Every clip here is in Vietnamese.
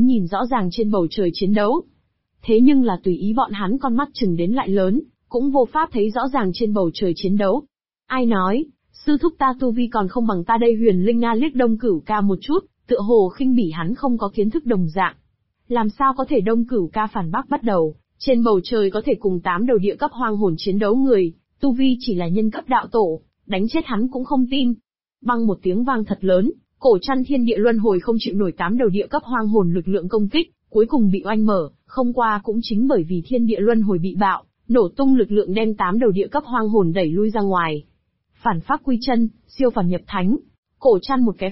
nhìn rõ ràng trên bầu trời chiến đấu. Thế nhưng là tùy ý bọn hắn con mắt chừng đến lại lớn, cũng vô pháp thấy rõ ràng trên bầu trời chiến đấu. Ai nói, sư thúc ta tu vi còn không bằng ta đây. Huyền Linh Na liếc Đông Cửu Ca một chút, tựa hồ khinh bỉ hắn không có kiến thức đồng dạng. Làm sao có thể? Đông Cửu Ca phản bác bắt đầu, trên bầu trời có thể cùng 8 đầu địa cấp hoang hồn chiến đấu người, tu vi chỉ là nhân cấp đạo tổ, đánh chết hắn cũng không tin. Băng một tiếng vang thật lớn, cổ trăn thiên địa luân hồi không chịu nổi 8 đầu địa cấp hoang hồn lực lượng công kích, cuối cùng bị oanh mở, không qua cũng chính bởi vì thiên địa luân hồi bị bạo, nổ tung lực lượng đem 8 đầu địa cấp hoang hồn đẩy lui ra ngoài. Phản pháp quy chân, siêu phàm nhập thánh. Cổ trăn một cái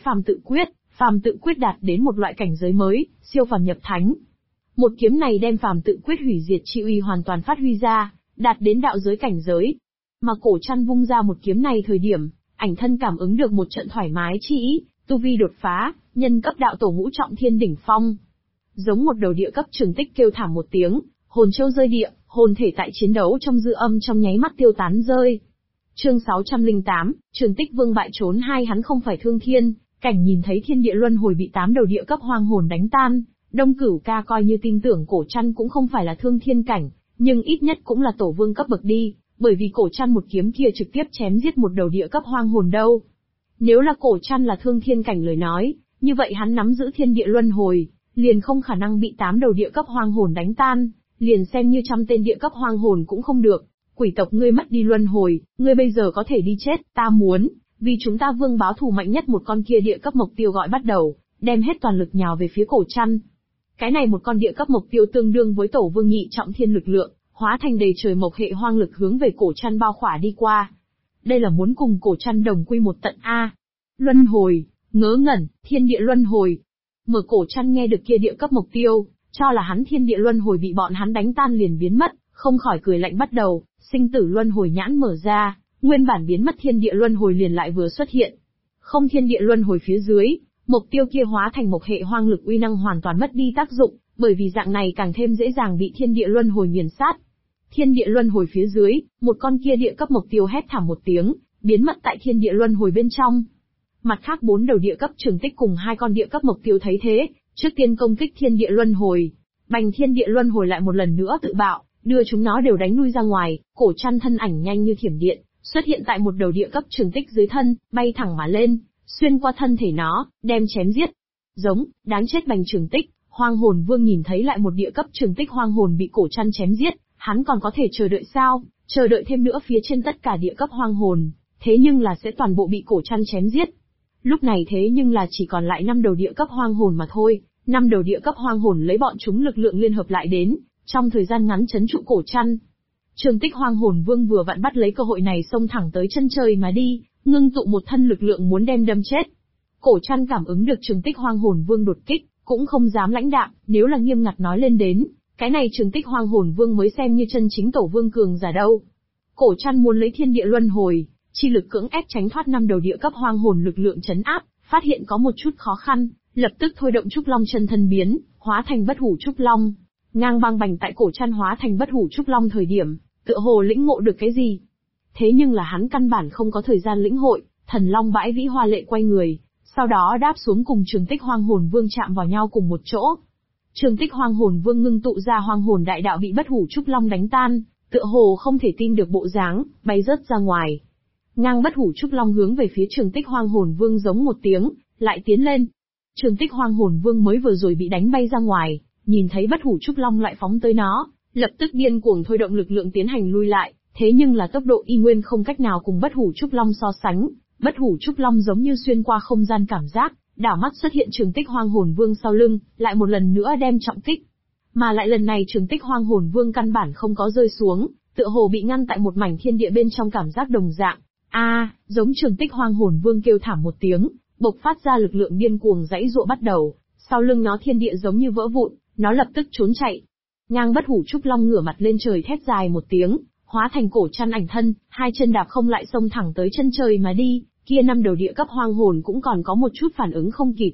phàm tự quyết đạt đến một loại cảnh giới mới, siêu phàm nhập thánh. Một kiếm này đem phàm tự quyết hủy diệt chi uy hoàn toàn phát huy ra, đạt đến đạo giới cảnh giới. Mà cổ trăn vung ra một kiếm này thời điểm, ảnh thân cảm ứng được một trận thoải mái chi ý, tu vi đột phá, nhân cấp đạo tổ ngũ trọng thiên đỉnh phong. Giống một đầu địa cấp Trường Tích kêu thảm một tiếng, hồn châu rơi địa, hồn thể tại chiến đấu trong dư âm trong nháy mắt tiêu tán rơi. Chương 608, Trường Tích Vương bại trốn hai. Hắn không phải thương thiên, cảnh nhìn thấy thiên địa luân hồi bị 8 đầu địa cấp hoang hồn đánh tan, Đông Cửu Ca coi như tin tưởng cổ trăn cũng không phải là thương thiên cảnh, nhưng ít nhất cũng là tổ vương cấp bậc đi, bởi vì cổ trăn một kiếm kia trực tiếp chém giết một đầu địa cấp hoang hồn đâu. Nếu là cổ trăn là thương thiên cảnh lời nói, như vậy hắn nắm giữ thiên địa luân hồi, liền không khả năng bị 8 đầu địa cấp hoang hồn đánh tan, liền xem như 100 tên địa cấp hoang hồn cũng không được. Quỷ tộc ngươi mất đi luân hồi, ngươi bây giờ có thể đi chết, ta muốn, vì chúng ta vương báo thù mạnh nhất một con kia địa cấp mộc tiêu gọi bắt đầu, đem hết toàn lực nhào về phía cổ trăn. Cái này một con địa cấp mộc tiêu tương đương với tổ vương nhị trọng thiên lực lượng, hóa thành đầy trời mộc hệ hoang lực hướng về cổ trăn bao khỏa đi qua. Đây là muốn cùng cổ trăn đồng quy một tận a. Luân hồi, ngớ ngẩn, thiên địa luân hồi. Mở cổ trăn nghe được kia địa cấp mộc tiêu, cho là hắn thiên địa luân hồi bị bọn hắn đánh tan liền biến mất, không khỏi cười lạnh bắt đầu, sinh tử luân hồi nhãn mở ra, nguyên bản biến mất thiên địa luân hồi liền lại vừa xuất hiện. Không thiên địa luân hồi phía dưới, mộc tiêu kia hóa thành mộc hệ hoang lực uy năng hoàn toàn mất đi tác dụng, bởi vì dạng này càng thêm dễ dàng bị thiên địa luân hồi nghiền sát. Thiên địa luân hồi phía dưới, một con kia địa cấp mộc tiêu hét thảm một tiếng, biến mất tại thiên địa luân hồi bên trong. Mặt khác 4 đầu địa cấp Trường Tích cùng 2 con địa cấp mộc tiêu thấy thế, trước tiên công kích thiên địa luân hồi. Bành thiên địa luân hồi lại một lần nữa tự bạo, đưa chúng nó đều đánh lui ra ngoài. Cổ trăn thân ảnh nhanh như thiểm điện, xuất hiện tại một đầu địa cấp Trường Tích dưới thân, bay thẳng mà lên, xuyên qua thân thể nó, đem chém giết. Giống, đáng chết Bành Trường Tích. Hoang hồn vương nhìn thấy lại một địa cấp Trường Tích hoang hồn bị cổ trăn chém giết, hắn còn có thể chờ đợi sao? Chờ đợi thêm nữa phía trên tất cả địa cấp hoang hồn, thế nhưng là sẽ toàn bộ bị cổ trăn chém giết. Lúc này thế nhưng là chỉ còn lại 5 đầu địa cấp hoang hồn mà thôi, 5 đầu địa cấp hoang hồn lấy bọn chúng lực lượng liên hợp lại đến, trong thời gian ngắn trấn trụ cổ trăn. Trường Tích hoang hồn vương vừa vặn bắt lấy cơ hội này xông thẳng tới chân trời mà đi, ngưng tụ một thân lực lượng muốn đem đâm chết. Cổ trăn cảm ứng được Trường Tích hoang hồn vương đột kích, cũng không dám lãnh đạm, nếu là nghiêm ngặt nói lên đến, cái này Trường Tích hoang hồn vương mới xem như chân chính tổ vương cường giả đâu. Cổ trăn muốn lấy thiên địa luân hồi, chi lực cưỡng ép tránh thoát 5 đầu địa cấp hoang hồn lực lượng chấn áp, phát hiện có một chút khó khăn, lập tức thôi động trúc long chân thân biến, hóa thành bất hủ trúc long. Ngang băng bành tại cổ trăn hóa thành bất hủ trúc long thời điểm, tựa hồ lĩnh ngộ được cái gì. Thế nhưng là hắn căn bản không có thời gian lĩnh hội, thần long bãi vĩ hoa lệ quay người, sau đó đáp xuống cùng Trường Tích hoang hồn vương chạm vào nhau cùng một chỗ. Trường Tích hoang hồn vương ngưng tụ ra hoang hồn đại đạo bị bất hủ trúc long đánh tan, tựa hồ không thể tin được bộ dáng, bay rớt ra ngoài. Ngang bất hủ trúc long hướng về phía Trường Tích hoang hồn vương giống một tiếng, lại tiến lên. Trường Tích hoang hồn vương mới vừa rồi bị đánh bay ra ngoài, nhìn thấy bất hủ trúc long lại phóng tới nó, lập tức điên cuồng thôi động lực lượng tiến hành lui lại, thế nhưng là tốc độ y nguyên không cách nào cùng bất hủ trúc long so sánh. Bất hủ trúc long giống như xuyên qua không gian cảm giác, đảo mắt xuất hiện Trường Tích hoang hồn vương sau lưng, lại một lần nữa đem trọng kích. Mà lại lần này Trường Tích hoang hồn vương căn bản không có rơi xuống, tựa hồ bị ngăn tại một mảnh thiên địa bên trong cảm giác đồng dạng. Giống Trường Tích hoang hồn vương kêu thảm một tiếng, bộc phát ra lực lượng điên cuồng giãy giụa bắt đầu, sau lưng nó thiên địa giống như vỡ vụn, nó lập tức trốn chạy. Ngang bất hủ trúc long ngửa mặt lên trời thét dài một tiếng, hóa thành cổ trăn ảnh thân, 2 chân đạp không lại xông thẳng tới chân trời mà đi, kia 5 đầu địa cấp hoang hồn cũng còn có một chút phản ứng không kịp.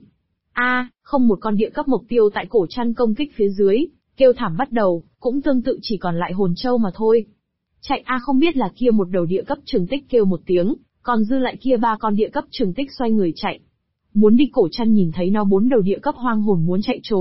Không một con địa cấp mộc tiêu tại cổ trăn công kích phía dưới, kêu thảm bắt đầu, cũng tương tự chỉ còn lại hồn châu mà thôi. Chạy không biết là kia một đầu địa cấp Trường Tích kêu một tiếng, còn dư lại kia 3 con địa cấp Trường Tích xoay người chạy. Muốn đi cổ trăn nhìn thấy nó 4 đầu địa cấp hoang hồn muốn chạy trốn,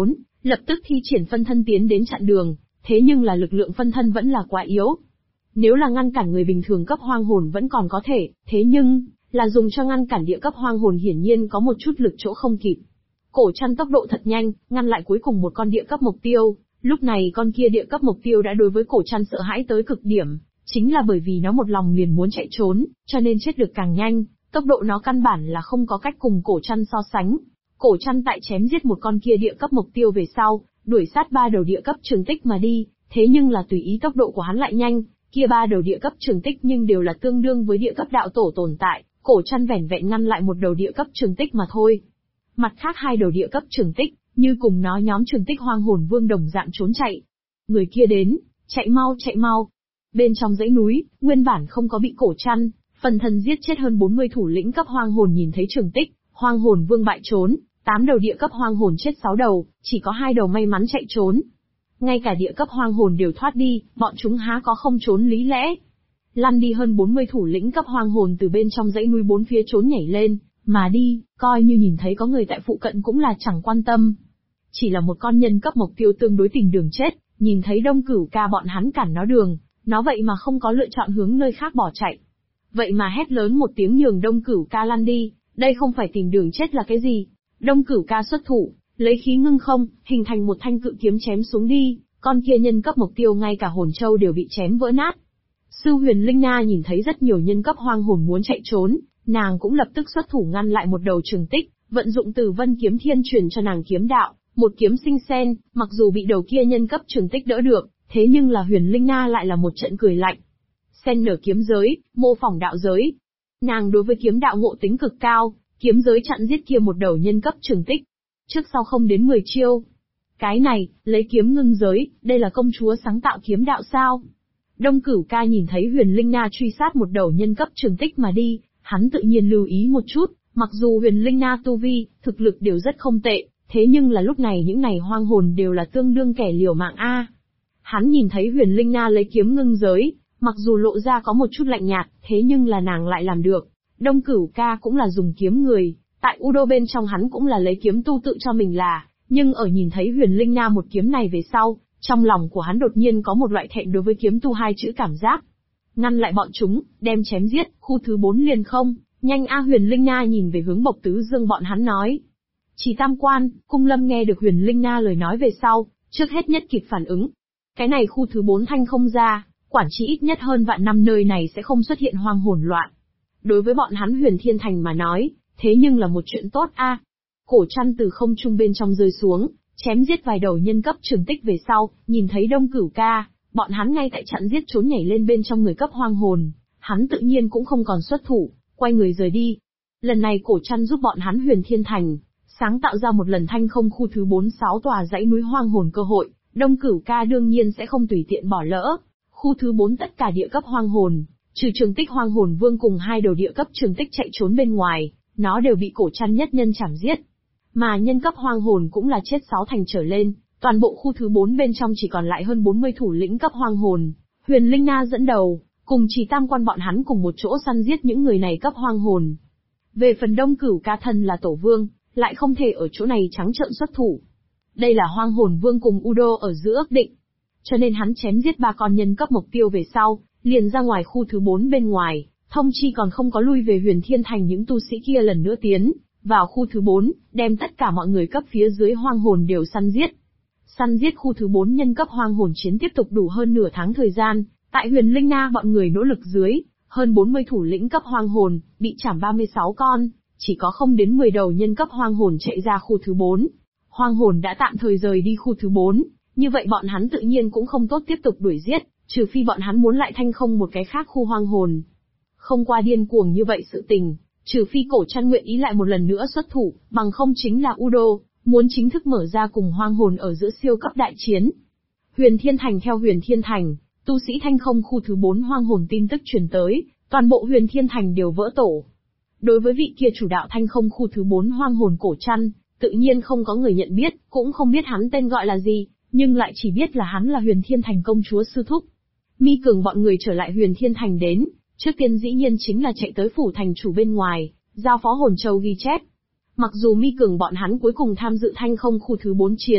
lập tức thi triển phân thân tiến đến chặn đường, thế nhưng là lực lượng phân thân vẫn là quá yếu. Nếu là ngăn cản người bình thường cấp hoang hồn vẫn còn có thể, thế nhưng, là dùng cho ngăn cản địa cấp hoang hồn hiển nhiên có một chút lực chỗ không kịp. Cổ Trăn tốc độ thật nhanh, ngăn lại cuối cùng một con địa cấp mục tiêu, lúc này con kia địa cấp mục tiêu đã đối với Cổ Trăn sợ hãi tới cực điểm, chính là bởi vì nó một lòng liền muốn chạy trốn, cho nên chết được càng nhanh, tốc độ nó căn bản là không có cách cùng Cổ Trăn so sánh. Cổ Trăn tại chém giết một con kia địa cấp mục tiêu về sau, đuổi sát 3 đầu địa cấp trường tích mà đi, thế nhưng là tùy ý tốc độ của hắn lại nhanh, kia 3 đầu địa cấp trường tích nhưng đều là tương đương với địa cấp đạo tổ tồn tại, Cổ Trăn vẻn vẹn ngăn lại một đầu địa cấp trường tích mà thôi. Mặt khác 2 đầu địa cấp trường tích, như cùng nó nhóm trường tích hoang hồn vương đồng dạng trốn chạy. Người kia đến, chạy mau chạy mau. Bên trong dãy núi, nguyên bản không có bị Cổ Trăn phần thân giết chết hơn 40 thủ lĩnh cấp hoang hồn nhìn thấy trường tích, hoang hồn vương bại trốn, 8 đầu địa cấp hoang hồn chết 6 đầu, chỉ có 2 đầu may mắn chạy trốn. Ngay cả địa cấp hoang hồn đều thoát đi, bọn chúng há có không trốn lý lẽ. Lăn đi hơn 40 thủ lĩnh cấp hoang hồn từ bên trong dãy núi bốn phía trốn nhảy lên, mà đi, coi như nhìn thấy có người tại phụ cận cũng là chẳng quan tâm. Chỉ là một con nhân cấp mục tiêu tương đối tìm đường chết, nhìn thấy Đông Cửu Ca bọn hắn cản nó đường, nó vậy mà không có lựa chọn hướng nơi khác bỏ chạy. Vậy mà hét lớn một tiếng nhường Đông Cửu Ca lăn đi, đây không phải tìm đường chết là cái gì? Đông Cửu Ca xuất thủ, lấy khí ngưng không, hình thành một thanh cự kiếm chém xuống đi, con kia nhân cấp mục tiêu ngay cả hồn châu đều bị chém vỡ nát. Sư Huyền Linh Na nhìn thấy rất nhiều nhân cấp hoang hồn muốn chạy trốn, nàng cũng lập tức xuất thủ ngăn lại một đầu trường tích, vận dụng Tử Vân kiếm thiên truyền cho nàng kiếm đạo, một kiếm sinh sen, mặc dù bị đầu kia nhân cấp trường tích đỡ được, thế nhưng là Huyền Linh Na lại là một trận cười lạnh. Sen nở kiếm giới, mô phỏng đạo giới. Nàng đối với kiếm đạo ngộ tính cực cao, kiếm giới chặn giết kia một đầu nhân cấp trường tích. Trước sau không đến 10 chiêu. Cái này, lấy kiếm ngưng giới, đây là công chúa sáng tạo kiếm đạo sao? Đông Cửu Ca nhìn thấy Huyền Linh Na truy sát một đầu nhân cấp trường tích mà đi, hắn tự nhiên lưu ý một chút, mặc dù Huyền Linh Na tu vi, thực lực đều rất không tệ, thế nhưng là lúc này những này hoang hồn đều là tương đương kẻ liều mạng a. Hắn nhìn thấy Huyền Linh Na lấy kiếm ngưng giới, mặc dù lộ ra có một chút lạnh nhạt, thế nhưng là nàng lại làm được. Đông Cửu Ca cũng là dùng kiếm người, tại Udo bên trong hắn cũng là lấy kiếm tu tự cho mình là, nhưng ở nhìn thấy Huyền Linh Na một kiếm này về sau, trong lòng của hắn đột nhiên có một loại thẹn đối với kiếm tu hai chữ cảm giác. Ngăn lại bọn chúng, đem chém giết, khu thứ 4 liền không, nhanh a. Huyền Linh Na nhìn về hướng Bộc Tứ Dương bọn hắn nói. Chỉ Tam Quan, Cung Lâm nghe được Huyền Linh Na lời nói về sau, trước hết nhất kịp phản ứng. Cái này khu thứ 4 thanh không ra, quản trị ít nhất hơn vạn năm nơi này sẽ không xuất hiện hoang hồn loạn. Đối với bọn hắn Huyền Thiên Thành mà nói, thế nhưng là một chuyện tốt a. Cổ Trăn từ không trung bên trong rơi xuống, chém giết vài đầu nhân cấp trường tích về sau, nhìn thấy Đông Cửu Ca, bọn hắn ngay tại chặn giết trốn nhảy lên bên trong người cấp hoang hồn, hắn tự nhiên cũng không còn xuất thủ, quay người rời đi. Lần này Cổ Trăn giúp bọn hắn Huyền Thiên Thành, sáng tạo ra một lần thanh không khu thứ 46 tòa dãy núi hoang hồn cơ hội, Đông Cửu Ca đương nhiên sẽ không tùy tiện bỏ lỡ. Khu thứ 4 tất cả địa cấp hoang hồn, trừ trường tích hoang hồn vương cùng 2 đầu địa cấp trường tích chạy trốn bên ngoài, nó đều bị Cổ Trăn nhất nhân chảm giết. Mà nhân cấp hoang hồn cũng là chết 6 thành trở lên, toàn bộ khu thứ 4 bên trong chỉ còn lại hơn 40 thủ lĩnh cấp hoang hồn. Huyền Linh Na dẫn đầu, cùng Chỉ Tam Quan bọn hắn cùng một chỗ săn giết những người này cấp hoang hồn. Về phần Đông Cửu Ca thân là tổ vương, lại không thể ở chỗ này trắng trợn xuất thủ. Đây là hoang hồn vương cùng Udo ở giữa ước định. Cho nên hắn chém giết 3 con nhân cấp mục tiêu về sau, liền ra ngoài khu thứ 4 bên ngoài, thông chi còn không có lui về Huyền Thiên Thành những tu sĩ kia lần nữa tiến vào khu thứ 4, đem tất cả mọi người cấp phía dưới hoang hồn đều săn giết. Săn giết khu thứ 4 nhân cấp hoang hồn chiến tiếp tục đủ hơn nửa tháng thời gian, tại Huyền Linh Na bọn người nỗ lực dưới, hơn 40 thủ lĩnh cấp hoang hồn, bị chảm 36 con, chỉ có không đến 10 đầu nhân cấp hoang hồn chạy ra khu thứ 4. Hoang hồn đã tạm thời rời đi khu thứ 4, như vậy bọn hắn tự nhiên cũng không tốt tiếp tục đuổi giết, trừ phi bọn hắn muốn lại thanh không một cái khác khu hoang hồn. Không qua điên cuồng như vậy sự tình, trừ phi Cổ Trăn nguyện ý lại một lần nữa xuất thủ, bằng không chính là Udo, muốn chính thức mở ra cùng hoang hồn ở giữa siêu cấp đại chiến. Huyền Thiên Thành theo Huyền Thiên Thành, tu sĩ thanh không khu thứ 4 hoang hồn tin tức truyền tới, toàn bộ Huyền Thiên Thành đều vỡ tổ. Đối với vị kia chủ đạo thanh không khu thứ 4 hoang hồn Cổ Trăn, tự nhiên không có người nhận biết, cũng không biết hắn tên gọi là gì, nhưng lại chỉ biết là hắn là Huyền Thiên Thành công chúa sư thúc. Mi Cường bọn người trở lại Huyền Thiên Thành đến, trước tiên dĩ nhiên chính là chạy tới phủ thành chủ bên ngoài, giao phó hồn châu ghi chép. Mặc dù Mi Cường bọn hắn cuối cùng tham dự thanh không khu thứ 4 chiến,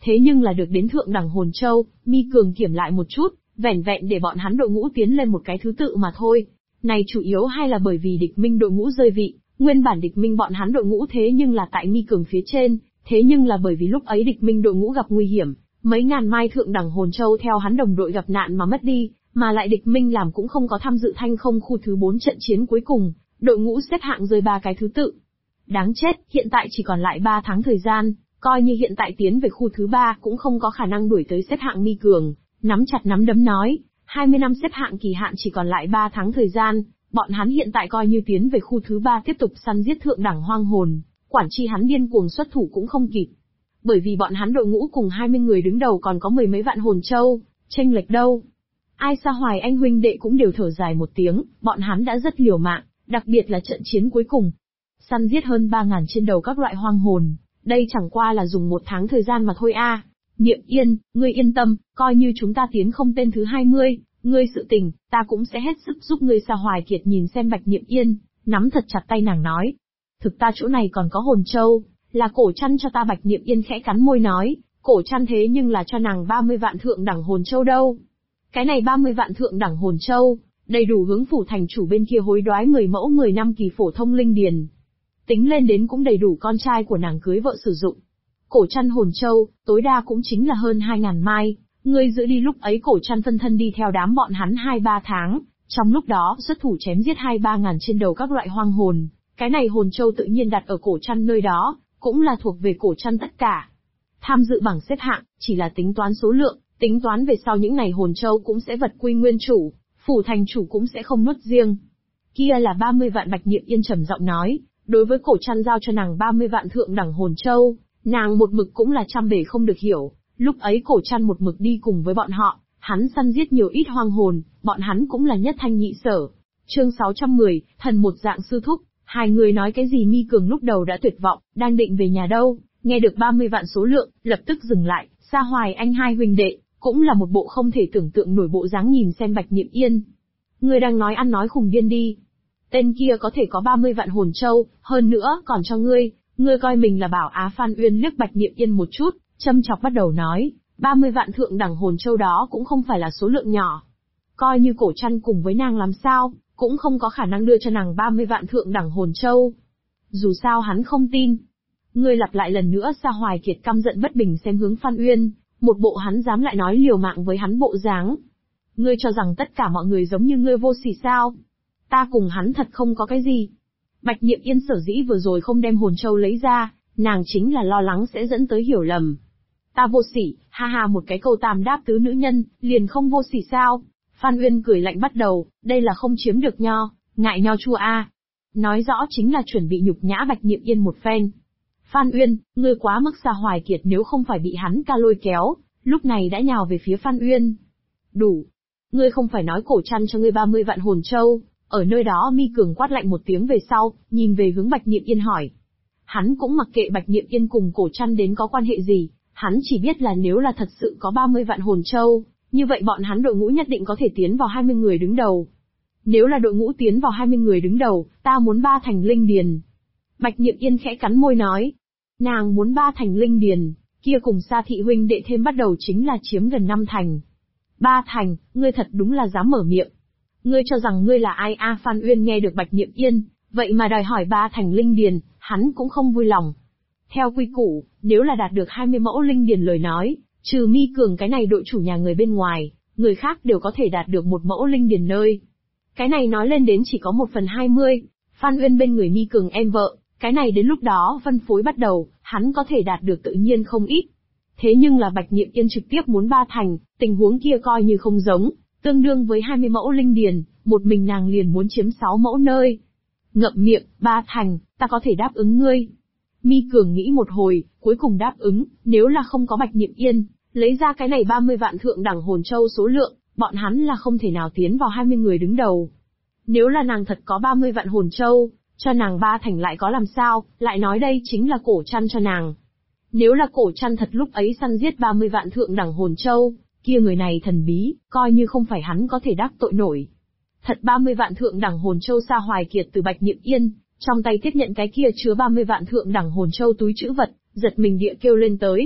Thế nhưng là được đến thượng đẳng hồn châu, Mi Cường kiểm lại một chút, vẻn vẹn để bọn hắn đội ngũ tiến lên một cái thứ tự mà thôi. Này chủ yếu hay là bởi vì địch minh đội ngũ rơi vị, nguyên bản địch minh bọn hắn đội ngũ thế nhưng là tại Mi Cường phía trên, thế nhưng là bởi vì lúc ấy địch minh đội ngũ gặp nguy hiểm, mấy ngàn mai thượng đẳng hồn châu theo hắn đồng đội gặp nạn mà mất đi, mà lại địch minh làm cũng không có tham dự thanh không khu thứ 4 trận chiến cuối cùng, đội ngũ xếp hạng rơi 3 cái thứ tự. Đáng chết, hiện tại chỉ còn lại 3 tháng thời gian, coi như hiện tại tiến về khu thứ 3 cũng không có khả năng đuổi tới xếp hạng Mi Cường, nắm chặt nắm đấm nói, 20 năm xếp hạng kỳ hạn chỉ còn lại 3 tháng thời gian, bọn hắn hiện tại coi như tiến về khu thứ 3 tiếp tục săn giết thượng đẳng hoang hồn, quản chi hắn điên cuồng xuất thủ cũng không kịp. Bởi vì bọn hắn đội ngũ cùng 20 người đứng đầu còn có mười mấy vạn hồn châu, chênh lệch đâu. Ai Sa Hoài anh huynh đệ cũng đều thở dài một tiếng, bọn hắn đã rất liều mạng, đặc biệt là trận chiến cuối cùng. Săn giết hơn 3.000 trên đầu các loại hoang hồn, đây chẳng qua là dùng 1 tháng thời gian mà thôi a. Niệm Yên, ngươi yên tâm, coi như chúng ta tiến không tên thứ 20, ngươi sự tình, ta cũng sẽ hết sức giúp ngươi. Sa Hoài Kiệt nhìn xem Bạch Niệm Yên, nắm thật chặt tay nàng nói. Thực ta chỗ này còn có hồn châu, là Cổ Trăn cho ta. Bạch Niệm Yên khẽ cắn môi nói, Cổ Trăn thế nhưng là cho nàng 30 vạn thượng đẳng hồn châu đâu. Cái này 30 vạn thượng đẳng hồn châu, đầy đủ hướng phủ thành chủ bên kia hối đoái 10 mẫu 10 năm kỳ phổ thông linh điền. Tính lên đến cũng đầy đủ con trai của nàng cưới vợ sử dụng. Cổ Trăn hồn châu, tối đa cũng chính là hơn 2.000 mai, ngươi giữ đi. Lúc ấy Cổ Trăn phân thân đi theo đám bọn hắn 2-3 tháng, trong lúc đó xuất thủ chém giết 2-3 ngàn trên đầu các loại hoang hồn, cái này hồn châu tự nhiên đặt ở Cổ Trăn nơi đó, cũng là thuộc về Cổ Trăn tất cả. Tham dự bảng xếp hạng, chỉ là tính toán số lượng, tính toán về sau những này hồn châu cũng sẽ vật quy nguyên chủ, phủ thành chủ cũng sẽ không nuốt riêng. Kia là 30 vạn. Bạch Niệm Yên trầm giọng nói, đối với Cổ Trăn giao cho nàng 30 vạn thượng đẳng hồn châu, nàng một mực cũng là trăm bề không được hiểu, lúc ấy Cổ Trăn một mực đi cùng với bọn họ, hắn săn giết nhiều ít hoang hồn, bọn hắn cũng là nhất thanh nhị sở. Chương 610, thần một dạng sư thúc, hai người nói cái gì? Mi Cường lúc đầu đã tuyệt vọng, đang định về nhà đâu, nghe được 30 vạn số lượng, lập tức dừng lại. Sa Hoài anh hai huynh đệ, cũng là một bộ không thể tưởng tượng nổi bộ dáng nhìn xem Bạch Niệm Yên. Ngươi đang nói ăn nói khùng điên đi. Tên kia có thể có 30 vạn hồn châu, hơn nữa còn cho ngươi coi mình là bảo á? Phan Uyên liếc Bạch Niệm Yên một chút, châm chọc bắt đầu nói, 30 vạn thượng đẳng hồn châu đó cũng không phải là số lượng nhỏ. Coi như Cổ Trăn cùng với nàng làm sao, cũng không có khả năng đưa cho nàng 30 vạn thượng đẳng hồn châu. Dù sao hắn không tin. Ngươi lặp lại lần nữa. Sa Hoài Kiệt căm giận bất bình xem hướng Phan Uyên, một bộ hắn dám lại nói liều mạng với hắn bộ dáng. Ngươi cho rằng tất cả mọi người giống như ngươi vô sỉ sao? Ta cùng hắn thật không có cái gì. Bạch Niệm Yên sở dĩ vừa rồi không đem hồn châu lấy ra, nàng chính là lo lắng sẽ dẫn tới hiểu lầm. Ta vô sỉ, ha ha, một cái câu tam đáp tứ nữ nhân, liền không vô sỉ sao? Phan Uyên cười lạnh bắt đầu, đây là không chiếm được nho, ngại nho chua a. Nói rõ chính là chuẩn bị nhục nhã Bạch Niệm Yên một phen. Phan Uyên, ngươi quá mức. Sa Hoài Kiệt nếu không phải bị hắn ca lôi kéo, lúc này đã nhào về phía Phan Uyên. Đủ. Ngươi không phải nói Cổ Trăn cho ngươi 30 vạn hồn châu, ở nơi đó? Mi Cường quát lạnh một tiếng về sau, nhìn về hướng Bạch Niệm Yên hỏi. Hắn cũng mặc kệ Bạch Niệm Yên cùng Cổ Trăn đến có quan hệ gì, hắn chỉ biết là nếu là thật sự có 30 vạn hồn châu, như vậy bọn hắn đội ngũ nhất định có thể tiến vào 20 người đứng đầu. Nếu là đội ngũ tiến vào 20 người đứng đầu, ta muốn 3 thành linh điền. Bạch Niệm Yên khẽ cắn môi nói. Nàng muốn 3 thành linh điền, kia cùng Sa thị huynh đệ thêm bắt đầu chính là chiếm gần 5 thành. 3 thành, ngươi thật đúng là dám mở miệng. Ngươi cho rằng ngươi là ai a? Phan Uyên nghe được Bạch Niệm Yên, vậy mà đòi hỏi 3 thành linh điền, hắn cũng không vui lòng. Theo quy củ, nếu là đạt được 20 mẫu linh điền lời nói, trừ Mi Cường cái này đội chủ nhà người bên ngoài, người khác đều có thể đạt được 1 mẫu linh điền nơi. Cái này nói lên đến chỉ có 1/20, Phan Uyên bên người Mi Cường em vợ, cái này đến lúc đó phân phối bắt đầu, hắn có thể đạt được tự nhiên không ít. Thế nhưng là Bạch Niệm Yên trực tiếp muốn 3 thành, tình huống kia coi như không giống, tương đương với 20 mẫu linh điền, một mình nàng liền muốn chiếm 6 mẫu nơi. Ngậm miệng, 3 thành, ta có thể đáp ứng ngươi. Mi Cường nghĩ một hồi, cuối cùng đáp ứng, nếu là không có Bạch Niệm Yên, lấy ra cái này 30 vạn thượng đẳng hồn châu số lượng, bọn hắn là không thể nào tiến vào 20 người đứng đầu. Nếu là nàng thật có 30 vạn hồn châu, cho nàng 3 thành lại có làm sao, lại nói đây chính là Cổ Trăn cho nàng. Nếu là Cổ Trăn thật lúc ấy săn giết 30 vạn thượng đẳng hồn châu, kia người này thần bí, coi như không phải hắn có thể đắc tội nổi. Thật 30 vạn thượng đẳng hồn châu. Sa Hoài Kiệt từ Bạch Niệm Yên, trong tay tiếp nhận cái kia chứa 30 vạn thượng đẳng hồn châu túi trữ vật, giật mình địa kêu lên tới.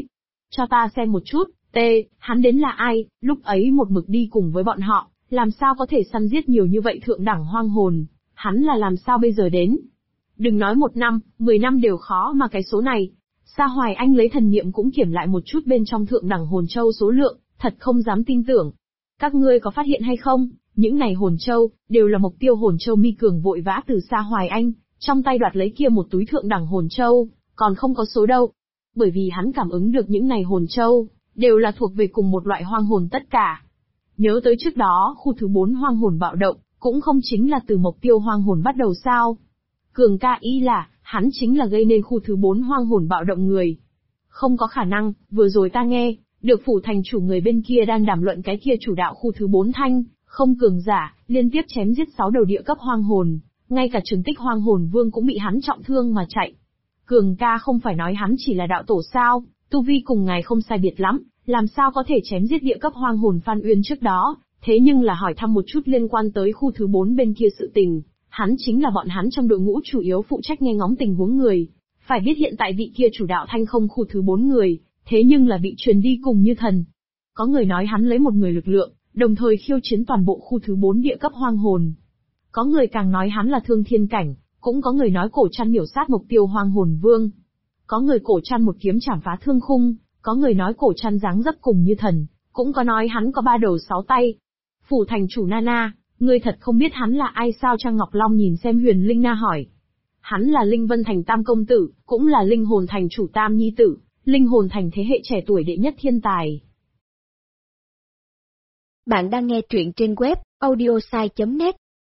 Cho ta xem một chút, hắn đến là ai, lúc ấy một mực đi cùng với bọn họ, làm sao có thể săn giết nhiều như vậy thượng đẳng hoang hồn, hắn là làm sao bây giờ đến. Đừng nói 1 năm, 10 năm đều khó mà cái số này. Sa Hoài Anh lấy thần niệm cũng kiểm lại một chút bên trong thượng đẳng hồn châu số lượng, thật không dám tin tưởng. Các ngươi có phát hiện hay không, những này hồn châu, đều là mục tiêu hồn châu. Mi Cường vội vã từ Sa Hoài Anh, trong tay đoạt lấy kia một túi thượng đẳng hồn châu, còn không có số đâu. Bởi vì hắn cảm ứng được những này hồn châu, đều là thuộc về cùng một loại hoang hồn tất cả. Nhớ tới trước đó, khu thứ 4 hoang hồn bạo động, cũng không chính là từ mục tiêu hoang hồn bắt đầu sao? Cường ca ý là, hắn chính là gây nên khu thứ 4 hoang hồn bạo động người. Không có khả năng, vừa rồi ta nghe, được phủ thành chủ người bên kia đang đàm luận cái kia chủ đạo khu thứ 4 thanh, không cường giả, liên tiếp chém giết 6 đầu địa cấp hoang hồn, ngay cả Trường Tích hoang hồn vương cũng bị hắn trọng thương mà chạy. Cường ca không phải nói hắn chỉ là đạo tổ sao, tu vi cùng ngài không sai biệt lắm, làm sao có thể chém giết địa cấp hoang hồn Phan Uyên trước đó, thế nhưng là hỏi thăm một chút liên quan tới khu thứ 4 bên kia sự tình, hắn chính là bọn hắn trong đội ngũ chủ yếu phụ trách nghe ngóng tình huống người. Phải biết hiện tại vị kia chủ đạo thanh không khu thứ 4 người, thế nhưng là bị truyền đi cùng như thần. Có người nói hắn lấy một người lực lượng, đồng thời khiêu chiến toàn bộ khu thứ 4 địa cấp hoang hồn. Có người càng nói hắn là thương thiên cảnh, cũng có người nói cổ trăn miểu sát mục tiêu hoang hồn vương. Có người cổ trăn một kiếm chảm phá thương khung, có người nói cổ trăn dáng dấp cùng như thần, cũng có nói hắn có 3 đầu 6 tay. Phủ thành chủ Nana, ngươi thật không biết hắn là ai sao? Trang Ngọc Long nhìn xem Huyền Linh Na hỏi. Hắn là Linh Vân Thành Tam Công Tử, cũng là Linh Hồn Thành chủ Tam Nhi Tử, Linh Hồn Thành thế hệ trẻ tuổi đệ nhất thiên tài. Bạn đang nghe truyện trên web audiosai.net.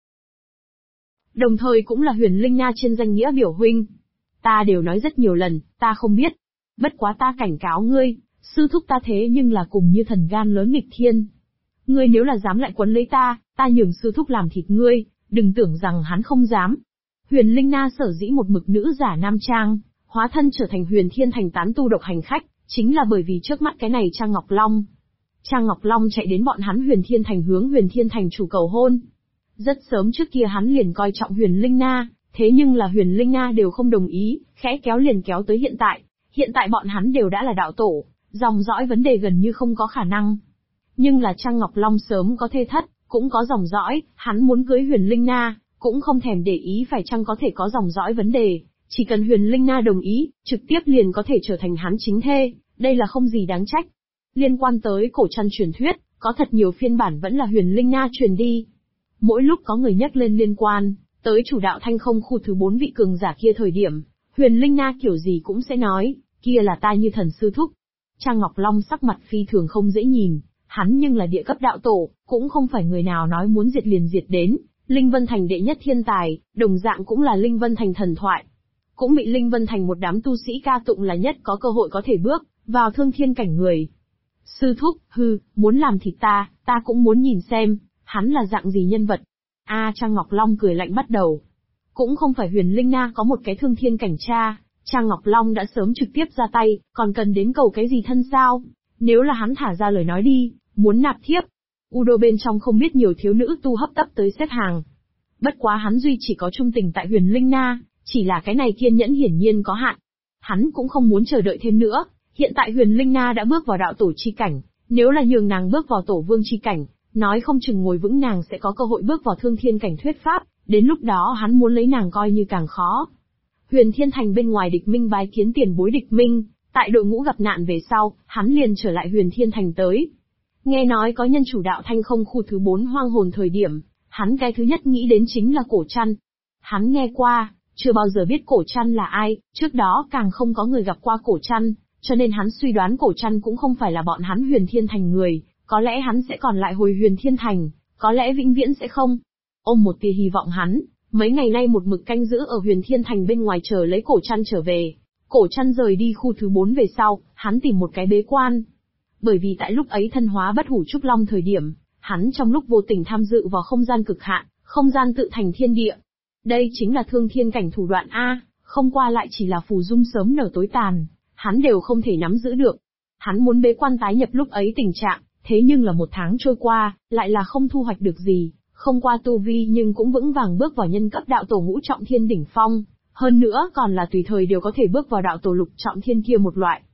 Đồng thời cũng là Huyền Linh Na trên danh nghĩa biểu huynh. Ta đều nói rất nhiều lần, ta không biết. Bất quá ta cảnh cáo ngươi, sư thúc ta thế nhưng là cùng như thần gan lớn nghịch thiên. Ngươi nếu là dám lại quấn lấy ta nhường sư thúc làm thịt ngươi, đừng tưởng rằng hắn không dám. Huyền Linh Na sở dĩ một mực nữ giả nam trang, hóa thân trở thành Huyền Thiên Thành tán tu độc hành khách, chính là bởi vì trước mắt cái này Trang Ngọc Long. Trang Ngọc Long chạy đến bọn hắn Huyền Thiên Thành hướng Huyền Thiên Thành chủ cầu hôn. Rất sớm trước kia hắn liền coi trọng Huyền Linh Na, thế nhưng là Huyền Linh Na đều không đồng ý, khẽ kéo liền kéo tới hiện tại. Hiện tại bọn hắn đều đã là đạo tổ, dòng dõi vấn đề gần như không có khả năng. Nhưng là Trang Ngọc Long sớm có thê thất, cũng có dòng dõi, hắn muốn cưới Huyền Linh Na, cũng không thèm để ý phải chăng có thể có dòng dõi vấn đề, chỉ cần Huyền Linh Na đồng ý, trực tiếp liền có thể trở thành hắn chính thê, đây là không gì đáng trách. Liên quan tới cổ trăn truyền thuyết, có thật nhiều phiên bản vẫn là Huyền Linh Na truyền đi. Mỗi lúc có người nhắc lên liên quan tới chủ đạo thanh không khu thứ 4 vị cường giả kia thời điểm, Huyền Linh Na kiểu gì cũng sẽ nói, kia là ta như thần sư thúc. Trang Ngọc Long sắc mặt phi thường không dễ nhìn, hắn nhưng là địa cấp đạo tổ, cũng không phải người nào nói muốn diệt liền diệt đến. Linh Vân Thành đệ nhất thiên tài, đồng dạng cũng là Linh Vân Thành thần thoại. Cũng bị Linh Vân Thành một đám tu sĩ ca tụng là nhất có cơ hội có thể bước vào thương thiên cảnh người. Sư thúc, muốn làm thịt ta cũng muốn nhìn xem, hắn là dạng gì nhân vật. Trang Ngọc Long cười lạnh bắt đầu. Cũng không phải Huyền Linh Na có một cái thương thiên cảnh cha, Trang Ngọc Long đã sớm trực tiếp ra tay, còn cần đến cầu cái gì thân sao? Nếu là hắn thả ra lời nói đi, muốn nạp thiếp. Udo bên trong không biết nhiều thiếu nữ tu hấp tấp tới xếp hàng. Bất quá hắn duy chỉ có trung tình tại Huyền Linh Na, chỉ là cái này kiên nhẫn hiển nhiên có hạn. Hắn cũng không muốn chờ đợi thêm nữa, hiện tại Huyền Linh Na đã bước vào đạo tổ chi cảnh, nếu là nhường nàng bước vào tổ vương chi cảnh, nói không chừng ngồi vững nàng sẽ có cơ hội bước vào thương thiên cảnh thuyết pháp, đến lúc đó hắn muốn lấy nàng coi như càng khó. Huyền Thiên Thành bên ngoài Địch Minh bái kiến tiền bối Địch Minh, tại đội ngũ gặp nạn về sau, hắn liền trở lại Huyền Thiên Thành tới. Nghe nói có nhân chủ đạo thanh không khu thứ 4 hoang hồn thời điểm, hắn cái thứ nhất nghĩ đến chính là cổ trăn. Hắn nghe qua, chưa bao giờ biết cổ trăn là ai, trước đó càng không có người gặp qua cổ trăn, cho nên hắn suy đoán cổ trăn cũng không phải là bọn hắn Huyền Thiên Thành người, có lẽ hắn sẽ còn lại hồi Huyền Thiên Thành, có lẽ vĩnh viễn sẽ không. Ôm một tia hy vọng hắn, mấy ngày nay một mực canh giữ ở Huyền Thiên Thành bên ngoài chờ lấy cổ trăn trở về. Cổ trăn rời đi khu thứ 4 về sau, hắn tìm một cái bế quan. Bởi vì tại lúc ấy thân hóa bất hủ trúc long thời điểm, hắn trong lúc vô tình tham dự vào không gian cực hạn, không gian tự thành thiên địa. Đây chính là thương thiên cảnh thủ đoạn A, không qua lại chỉ là phù dung sớm nở tối tàn, hắn đều không thể nắm giữ được. Hắn muốn bế quan tái nhập lúc ấy tình trạng, thế nhưng là 1 tháng trôi qua, lại là không thu hoạch được gì, không qua tu vi nhưng cũng vững vàng bước vào nhân cấp đạo tổ ngũ trọng thiên đỉnh phong, hơn nữa còn là tùy thời đều có thể bước vào đạo tổ lục trọng thiên kia một loại.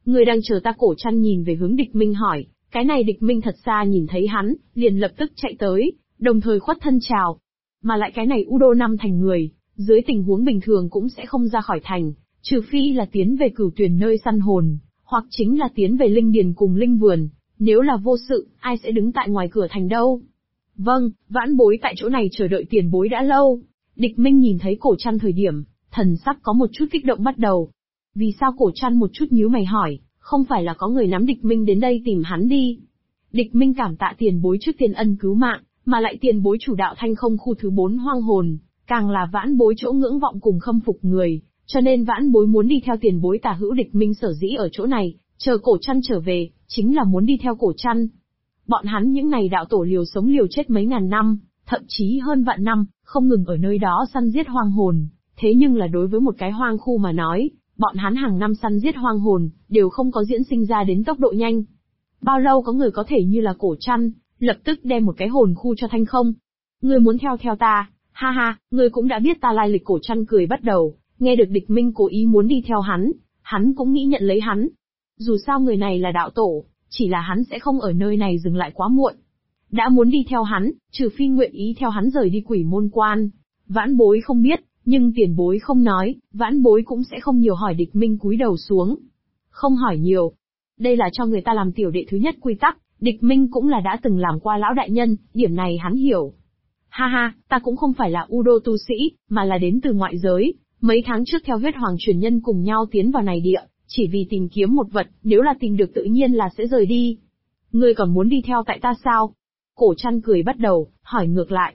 Người đang chờ ta. Cổ Trăn nhìn về hướng Địch Minh hỏi, cái này Địch Minh thật xa nhìn thấy hắn, liền lập tức chạy tới, đồng thời khuất thân chào. Mà lại cái này Udo Năm thành người, dưới tình huống bình thường cũng sẽ không ra khỏi thành, trừ phi là tiến về Cửu Tuyền nơi săn hồn, hoặc chính là tiến về linh điền cùng linh vườn, nếu là vô sự, ai sẽ đứng tại ngoài cửa thành đâu. Vâng, vãn bối tại chỗ này chờ đợi tiền bối đã lâu. Địch Minh nhìn thấy Cổ Trăn thời điểm, thần sắc có một chút kích động bắt đầu. Vì sao? Cổ Trăn một chút nhíu mày hỏi, không phải là có người nắm Địch Minh đến đây tìm hắn đi. Địch Minh cảm tạ tiền bối trước tiên ân cứu mạng, mà lại tiền bối chủ đạo Thanh Không khu thứ 4 hoang hồn, càng là vãn bối chỗ ngưỡng vọng cùng khâm phục người, cho nên vãn bối muốn đi theo tiền bối. Tả hữu Địch Minh sở dĩ ở chỗ này, chờ Cổ Trăn trở về, chính là muốn đi theo Cổ Trăn. Bọn hắn những này đạo tổ liều sống liều chết mấy ngàn năm, thậm chí hơn vạn năm, không ngừng ở nơi đó săn giết hoang hồn, thế nhưng là đối với một cái hoang khu mà nói, bọn hắn hàng năm săn giết hoang hồn, đều không có diễn sinh ra đến tốc độ nhanh. Bao lâu có người có thể như là Cổ Trăn, lập tức đem một cái hồn khu cho Thanh Không? Ngươi muốn theo ta, ha ha, ngươi cũng đã biết ta lai lịch. Cổ Trăn cười bắt đầu, nghe được Địch Minh cố ý muốn đi theo hắn cũng nghĩ nhận lấy hắn. Dù sao người này là đạo tổ, chỉ là hắn sẽ không ở nơi này dừng lại quá muộn. Đã muốn đi theo hắn, trừ phi nguyện ý theo hắn rời đi Quỷ Môn Quan. Vãn bối không biết, nhưng tiền bối không nói, vãn bối cũng sẽ không nhiều hỏi. Địch Minh cúi đầu xuống. Không hỏi nhiều. Đây là cho người ta làm tiểu đệ thứ nhất quy tắc, Địch Minh cũng là đã từng làm qua lão đại nhân, điểm này hắn hiểu. Ha ha, ta cũng không phải là Udo tu sĩ, mà là đến từ ngoại giới, mấy tháng trước theo huyết hoàng truyền nhân cùng nhau tiến vào này địa, chỉ vì tìm kiếm một vật, nếu là tìm được tự nhiên là sẽ rời đi. Ngươi còn muốn đi theo tại ta sao? Cổ Trăn cười bắt đầu, hỏi ngược lại.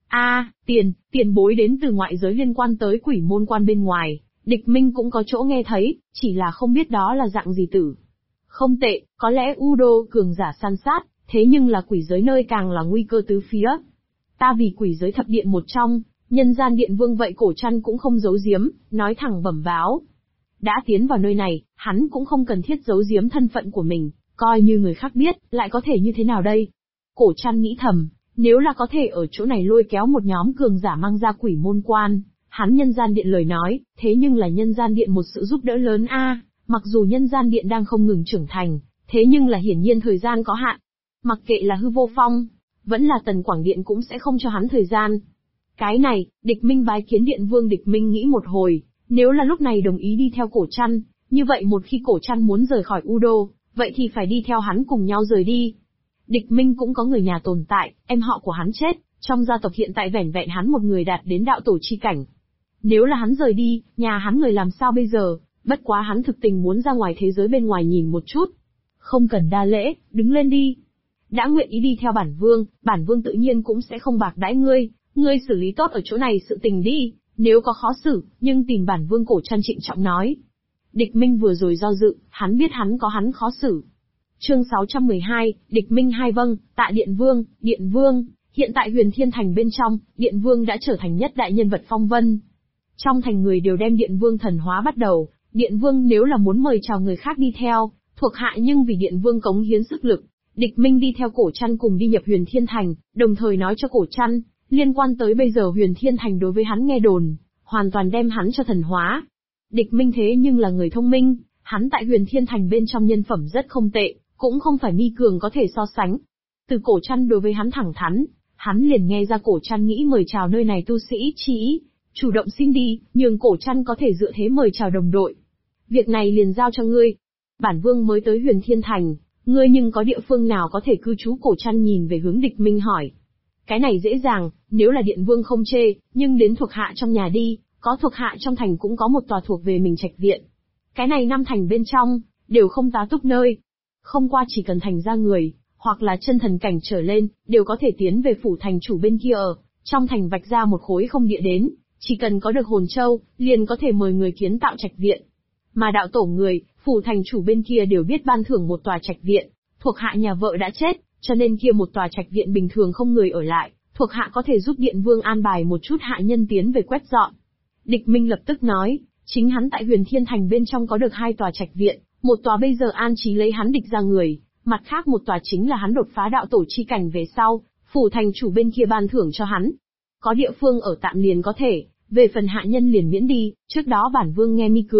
Tiền bối đến từ ngoại giới liên quan tới Quỷ Môn Quan bên ngoài, Địch Minh cũng có chỗ nghe thấy, chỉ là không biết đó là dạng gì tử. Không tệ, có lẽ Udo cường giả săn sát, thế nhưng là quỷ giới nơi càng là nguy cơ tứ phía. Ta vì quỷ giới thập điện một trong, nhân gian điện vương vậy. Cổ Trăn cũng không giấu giếm, nói thẳng bẩm báo. Đã tiến vào nơi này, hắn cũng không cần thiết giấu giếm thân phận của mình, coi như người khác biết, lại có thể như thế nào đây? Cổ Trăn nghĩ thầm, nếu là có thể ở chỗ này lôi kéo một nhóm cường giả mang ra Quỷ Môn Quan, hắn nhân gian điện lời nói, thế nhưng là nhân gian điện một sự giúp đỡ lớn a. Mặc dù nhân gian điện đang không ngừng trưởng thành, thế nhưng là hiển nhiên thời gian có hạn. Mặc kệ là Hư Vô Phong, vẫn là Tần Quảng Điện cũng sẽ không cho hắn thời gian. Cái này, Địch Minh bái kiến điện vương. Địch Minh nghĩ một hồi, nếu là lúc này đồng ý đi theo Cổ Trăn, như vậy một khi Cổ Trăn muốn rời khỏi Udo, vậy thì phải đi theo hắn cùng nhau rời đi. Địch Minh cũng có người nhà tồn tại, em họ của hắn chết, trong gia tộc hiện tại vẻn vẹn hắn một người đạt đến đạo tổ chi cảnh. Nếu là hắn rời đi, nhà hắn người làm sao bây giờ? Bất quá hắn thực tình muốn ra ngoài thế giới bên ngoài nhìn một chút. Không cần đa lễ, đứng lên đi. Đã nguyện ý đi theo bản vương tự nhiên cũng sẽ không bạc đãi ngươi, ngươi xử lý tốt ở chỗ này sự tình đi, nếu có khó xử, nhưng tìm bản vương. Cổ Trăn trịnh trọng nói. Địch Minh vừa rồi do dự, hắn biết hắn có hắn khó xử. Chương 612, Địch Minh hai vâng, tạ Điện Vương, hiện tại Huyền Thiên Thành bên trong, Điện Vương đã trở thành nhất đại nhân vật phong vân. Trong thành người đều đem Điện Vương thần hóa bắt đầu, Điện Vương nếu là muốn mời chào người khác đi theo, thuộc hạ nhưng vì Điện Vương cống hiến sức lực. Địch Minh đi theo Cổ Trăn cùng đi nhập Huyền Thiên Thành, đồng thời nói cho Cổ Trăn, liên quan tới bây giờ Huyền Thiên Thành đối với hắn nghe đồn, hoàn toàn đem hắn cho thần hóa. Địch Minh thế nhưng là người thông minh, hắn tại Huyền Thiên Thành bên trong nhân phẩm rất không tệ, cũng không phải Mi Cường có thể so sánh. Từ Cổ Trăn đối với hắn thẳng thắn, hắn liền nghe ra Cổ Trăn nghĩ mời chào nơi này tu sĩ chí ý, chủ động xin đi, nhường Cổ Trăn có thể dựa thế mời chào đồng đội. Việc này liền giao cho ngươi. Bản vương mới tới Huyền Thiên Thành, ngươi nhưng có địa phương nào có thể cư trú? Cổ Trăn nhìn về hướng Địch Minh hỏi. Cái này dễ dàng, nếu là Điện Vương không chê, nhưng đến thuộc hạ trong nhà đi, có thuộc hạ trong thành cũng có một tòa thuộc về mình trạch viện. Cái này 5 thành bên trong, đều không tá túc nơi. Không qua chỉ cần thành ra người, hoặc là chân thần cảnh trở lên, đều có thể tiến về phủ thành chủ bên kia ở, trong thành vạch ra một khối không địa đến, chỉ cần có được hồn châu, liền có thể mời người kiến tạo trạch viện. Mà đạo tổ người, phủ thành chủ bên kia đều biết ban thưởng một tòa trạch viện, thuộc hạ nhà vợ đã chết, cho nên kia một tòa trạch viện bình thường không người ở lại, thuộc hạ có thể giúp Điện Vương an bài một chút hạ nhân tiến về quét dọn. Địch Minh lập tức nói, chính hắn tại Huyền Thiên Thành bên trong có được 2 tòa trạch viện, một tòa bây giờ an trí lấy hắn địch ra người, mặt khác một tòa chính là hắn đột phá đạo tổ chi cảnh về sau, phủ thành chủ bên kia ban thưởng cho hắn. Có địa phương ở tạm liền có thể, về phần hạ nhân liền miễn đi, trước đó bản vương nghe Mi Cường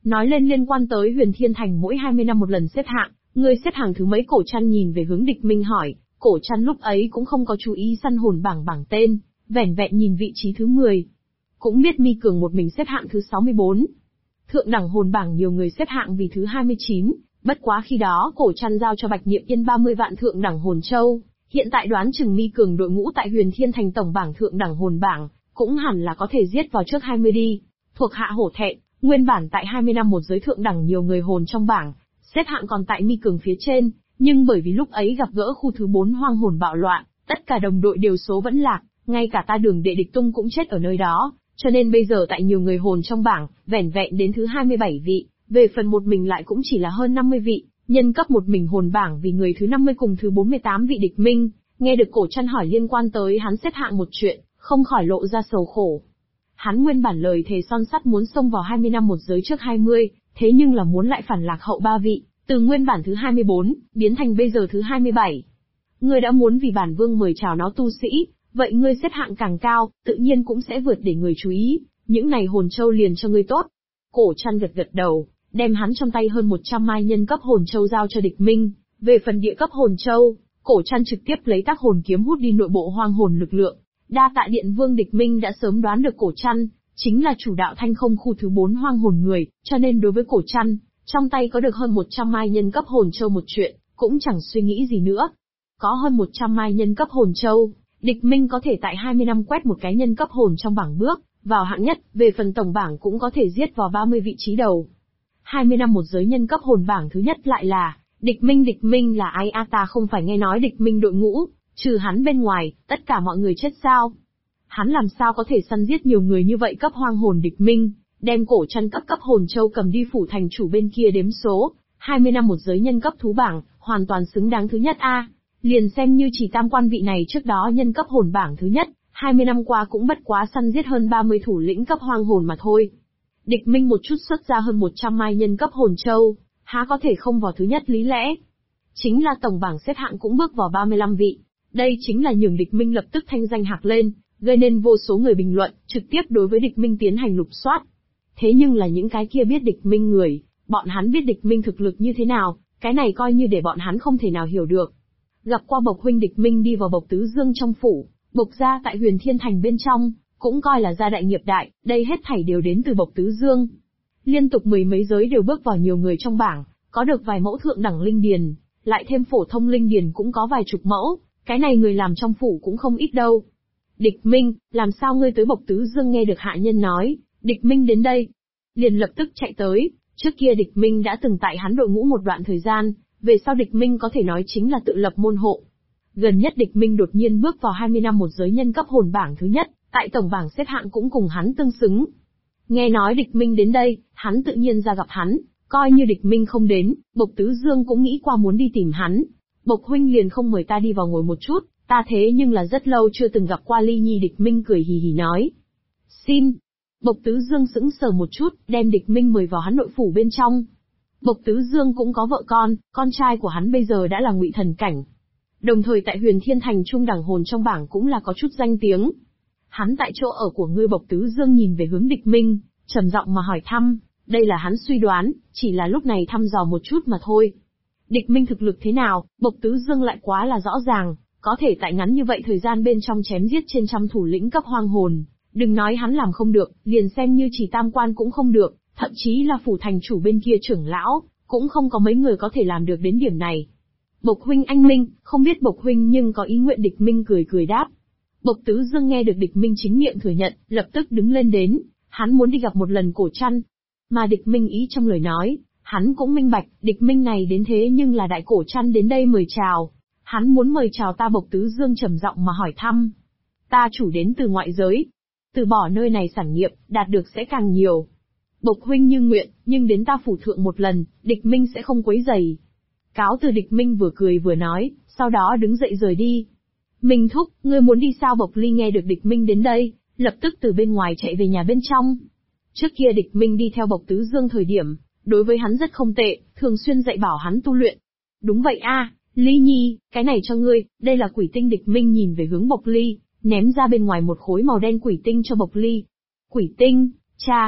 Nói lên liên quan tới Huyền Thiên Thành mỗi 20 năm một lần xếp hạng, người xếp hàng thứ mấy? Cổ Trăn nhìn về hướng Địch Minh hỏi. Cổ Trăn lúc ấy cũng không có chú ý săn hồn bảng tên, vẻn vẹn nhìn vị trí thứ 10. Cũng biết Mi Cường một mình xếp hạng thứ 64. Thượng đẳng hồn bảng nhiều người xếp hạng vì thứ 29, bất quá khi đó Cổ Trăn giao cho Bạch Niệm Yên 30 vạn thượng đẳng hồn châu, hiện tại đoán chừng Mi Cường đội ngũ tại Huyền Thiên Thành tổng bảng thượng đẳng hồn bảng, cũng hẳn là có thể giết vào trước 20 đi. Thuộc hạ hổ thẹn, nguyên bản tại 20 năm một giới thượng đẳng nhiều người hồn trong bảng, xếp hạng còn tại Mi Cường phía trên, nhưng bởi vì lúc ấy gặp gỡ khu thứ 4 hoang hồn bạo loạn, tất cả đồng đội đều số vẫn lạc, ngay cả ta Đường đệ Địch Tung cũng chết ở nơi đó, cho nên bây giờ tại nhiều người hồn trong bảng, vẻn vẹn đến thứ 27 vị, về phần một mình lại cũng chỉ là hơn 50 vị, nhân cấp một mình hồn bảng vì người thứ 50 cùng thứ 48 vị Địch Minh. Nghe được Cổ Trăn hỏi liên quan tới hắn xếp hạng một chuyện, không khỏi lộ ra sầu khổ. Hắn nguyên bản lời thề son sắt muốn xông vào 20 năm một giới trước 20, thế nhưng là muốn lại phản lạc hậu 3 vị, từ nguyên bản thứ 24, biến thành bây giờ thứ 27. Ngươi đã muốn vì bản vương mời chào nó tu sĩ, vậy ngươi xếp hạng càng cao, tự nhiên cũng sẽ vượt để người chú ý, những này hồn châu liền cho ngươi tốt. Cổ Trăn gật gật đầu, đem hắn trong tay hơn 100 mai nhân cấp hồn châu giao cho Địch Minh, về phần địa cấp hồn châu, Cổ Trăn trực tiếp lấy tác hồn kiếm hút đi nội bộ hoang hồn lực lượng. Đa tạ Điện Vương. Địch Minh đã sớm đoán được Cổ Trăn chính là chủ đạo thanh không khu thứ 4 hoang hồn người, cho nên đối với Cổ Trăn, trong tay có được hơn 100 mai nhân cấp hồn châu một chuyện, cũng chẳng suy nghĩ gì nữa. Có hơn 100 mai nhân cấp hồn châu, Địch Minh có thể tại 20 năm quét một cái nhân cấp hồn trong bảng bước vào hạng nhất, về phần tổng bảng cũng có thể giết vào 30 vị trí đầu. 20 năm một giới nhân cấp hồn bảng thứ nhất lại là Địch Minh. Địch Minh là ai a? Ta không phải nghe nói Địch Minh đội ngũ, trừ hắn bên ngoài, tất cả mọi người chết sao? Hắn làm sao có thể săn giết nhiều người như vậy? Cấp hoang hồn Địch Minh, đem Cổ Trăn cấp hồn châu cầm đi phủ thành chủ bên kia đếm số, 20 năm một giới nhân cấp thú bảng, hoàn toàn xứng đáng thứ nhất a. Liền xem như chỉ tam quan vị này trước đó nhân cấp hồn bảng thứ nhất, 20 năm qua cũng bất quá săn giết hơn 30 thủ lĩnh cấp hoang hồn mà thôi. Địch Minh một chút xuất ra hơn 100 mai nhân cấp hồn châu, há có thể không vào thứ nhất? Lý lẽ chính là tổng bảng xếp hạng cũng bước vào 35 vị. Đây chính là nhường Địch Minh lập tức thanh danh hạc lên, gây nên vô số người bình luận, trực tiếp đối với Địch Minh tiến hành lục soát. Thế nhưng là những cái kia biết Địch Minh người, bọn hắn biết Địch Minh thực lực như thế nào, cái này coi như để bọn hắn không thể nào hiểu được. Gặp qua Bộc huynh. Địch Minh đi vào Bộc Tứ Dương trong phủ, Bộc gia tại Huyền Thiên Thành bên trong, cũng coi là gia đại nghiệp đại, đây hết thảy đều đến từ Bộc Tứ Dương. Liên tục mười mấy giới đều bước vào nhiều người trong bảng, có được vài mẫu thượng đẳng linh điền, lại thêm phổ thông linh điền cũng có vài chục mẫu, cái này người làm trong phủ cũng không ít đâu. Địch Minh, làm sao ngươi tới Bộc Tứ Dương? Nghe được hạ nhân nói, Địch Minh đến đây, liền lập tức chạy tới. Trước kia Địch Minh đã từng tại hắn đội ngũ một đoạn thời gian, về sau Địch Minh có thể nói chính là tự lập môn hộ. Gần nhất Địch Minh đột nhiên bước vào 20 năm một giới nhân cấp hồn bảng thứ nhất, tại tổng bảng xếp hạng cũng cùng hắn tương xứng. Nghe nói Địch Minh đến đây, hắn tự nhiên ra gặp hắn, coi như Địch Minh không đến, Bộc Tứ Dương cũng nghĩ qua muốn đi tìm hắn. Bộc huynh liền không mời ta đi vào ngồi một chút, ta thế nhưng là rất lâu chưa từng gặp qua Ly Nhi. Địch Minh cười hì hì nói. Xin. Bộc Tứ Dương sững sờ một chút, đem Địch Minh mời vào hắn nội phủ bên trong. Bộc Tứ Dương cũng có vợ con trai của hắn bây giờ đã là ngụy thần cảnh. Đồng thời tại Huyền Thiên Thành trung đẳng hồn trong bảng cũng là có chút danh tiếng. Hắn tại chỗ ở của ngươi? Bộc Tứ Dương nhìn về hướng Địch Minh, trầm giọng mà hỏi thăm, đây là hắn suy đoán, chỉ là lúc này thăm dò một chút mà thôi. Địch Minh thực lực thế nào, Bộc Tứ Dương lại quá là rõ ràng, có thể tại ngắn như vậy thời gian bên trong chém giết trên trăm thủ lĩnh cấp hoang hồn, đừng nói hắn làm không được, liền xem như chỉ tam quan cũng không được, thậm chí là phủ thành chủ bên kia trưởng lão, cũng không có mấy người có thể làm được đến điểm này. Bộc huynh anh minh, không biết Bộc huynh nhưng có ý nguyện? Địch Minh cười cười đáp. Bộc Tứ Dương nghe được Địch Minh chính miệng thừa nhận, lập tức đứng lên đến, hắn muốn đi gặp một lần Cổ Trăn. Mà Địch Minh ý trong lời nói, hắn cũng minh bạch, Địch Minh này đến thế nhưng là đại Cổ Trăn đến đây mời chào. Hắn muốn mời chào ta. Bộc Tứ Dương trầm giọng mà hỏi thăm. Ta chủ đến từ ngoại giới, từ bỏ nơi này sản nghiệp, đạt được sẽ càng nhiều. Bộc huynh như nguyện, nhưng đến ta phủ thượng một lần, Địch Minh sẽ không quấy rầy. Cáo từ. Địch Minh vừa cười vừa nói, sau đó đứng dậy rời đi. Minh thúc, ngươi muốn đi sao? Bộc Ly nghe được Địch Minh đến đây, lập tức từ bên ngoài chạy về nhà bên trong. Trước kia Địch Minh đi theo Bộc Tứ Dương thời điểm, đối với hắn rất không tệ, thường xuyên dạy bảo hắn tu luyện. Đúng vậy a, Ly Nhi, cái này cho ngươi, đây là quỷ tinh. Địch Minh nhìn về hướng Bộc Ly, ném ra bên ngoài một khối màu đen quỷ tinh cho Bộc Ly. Quỷ tinh, cha.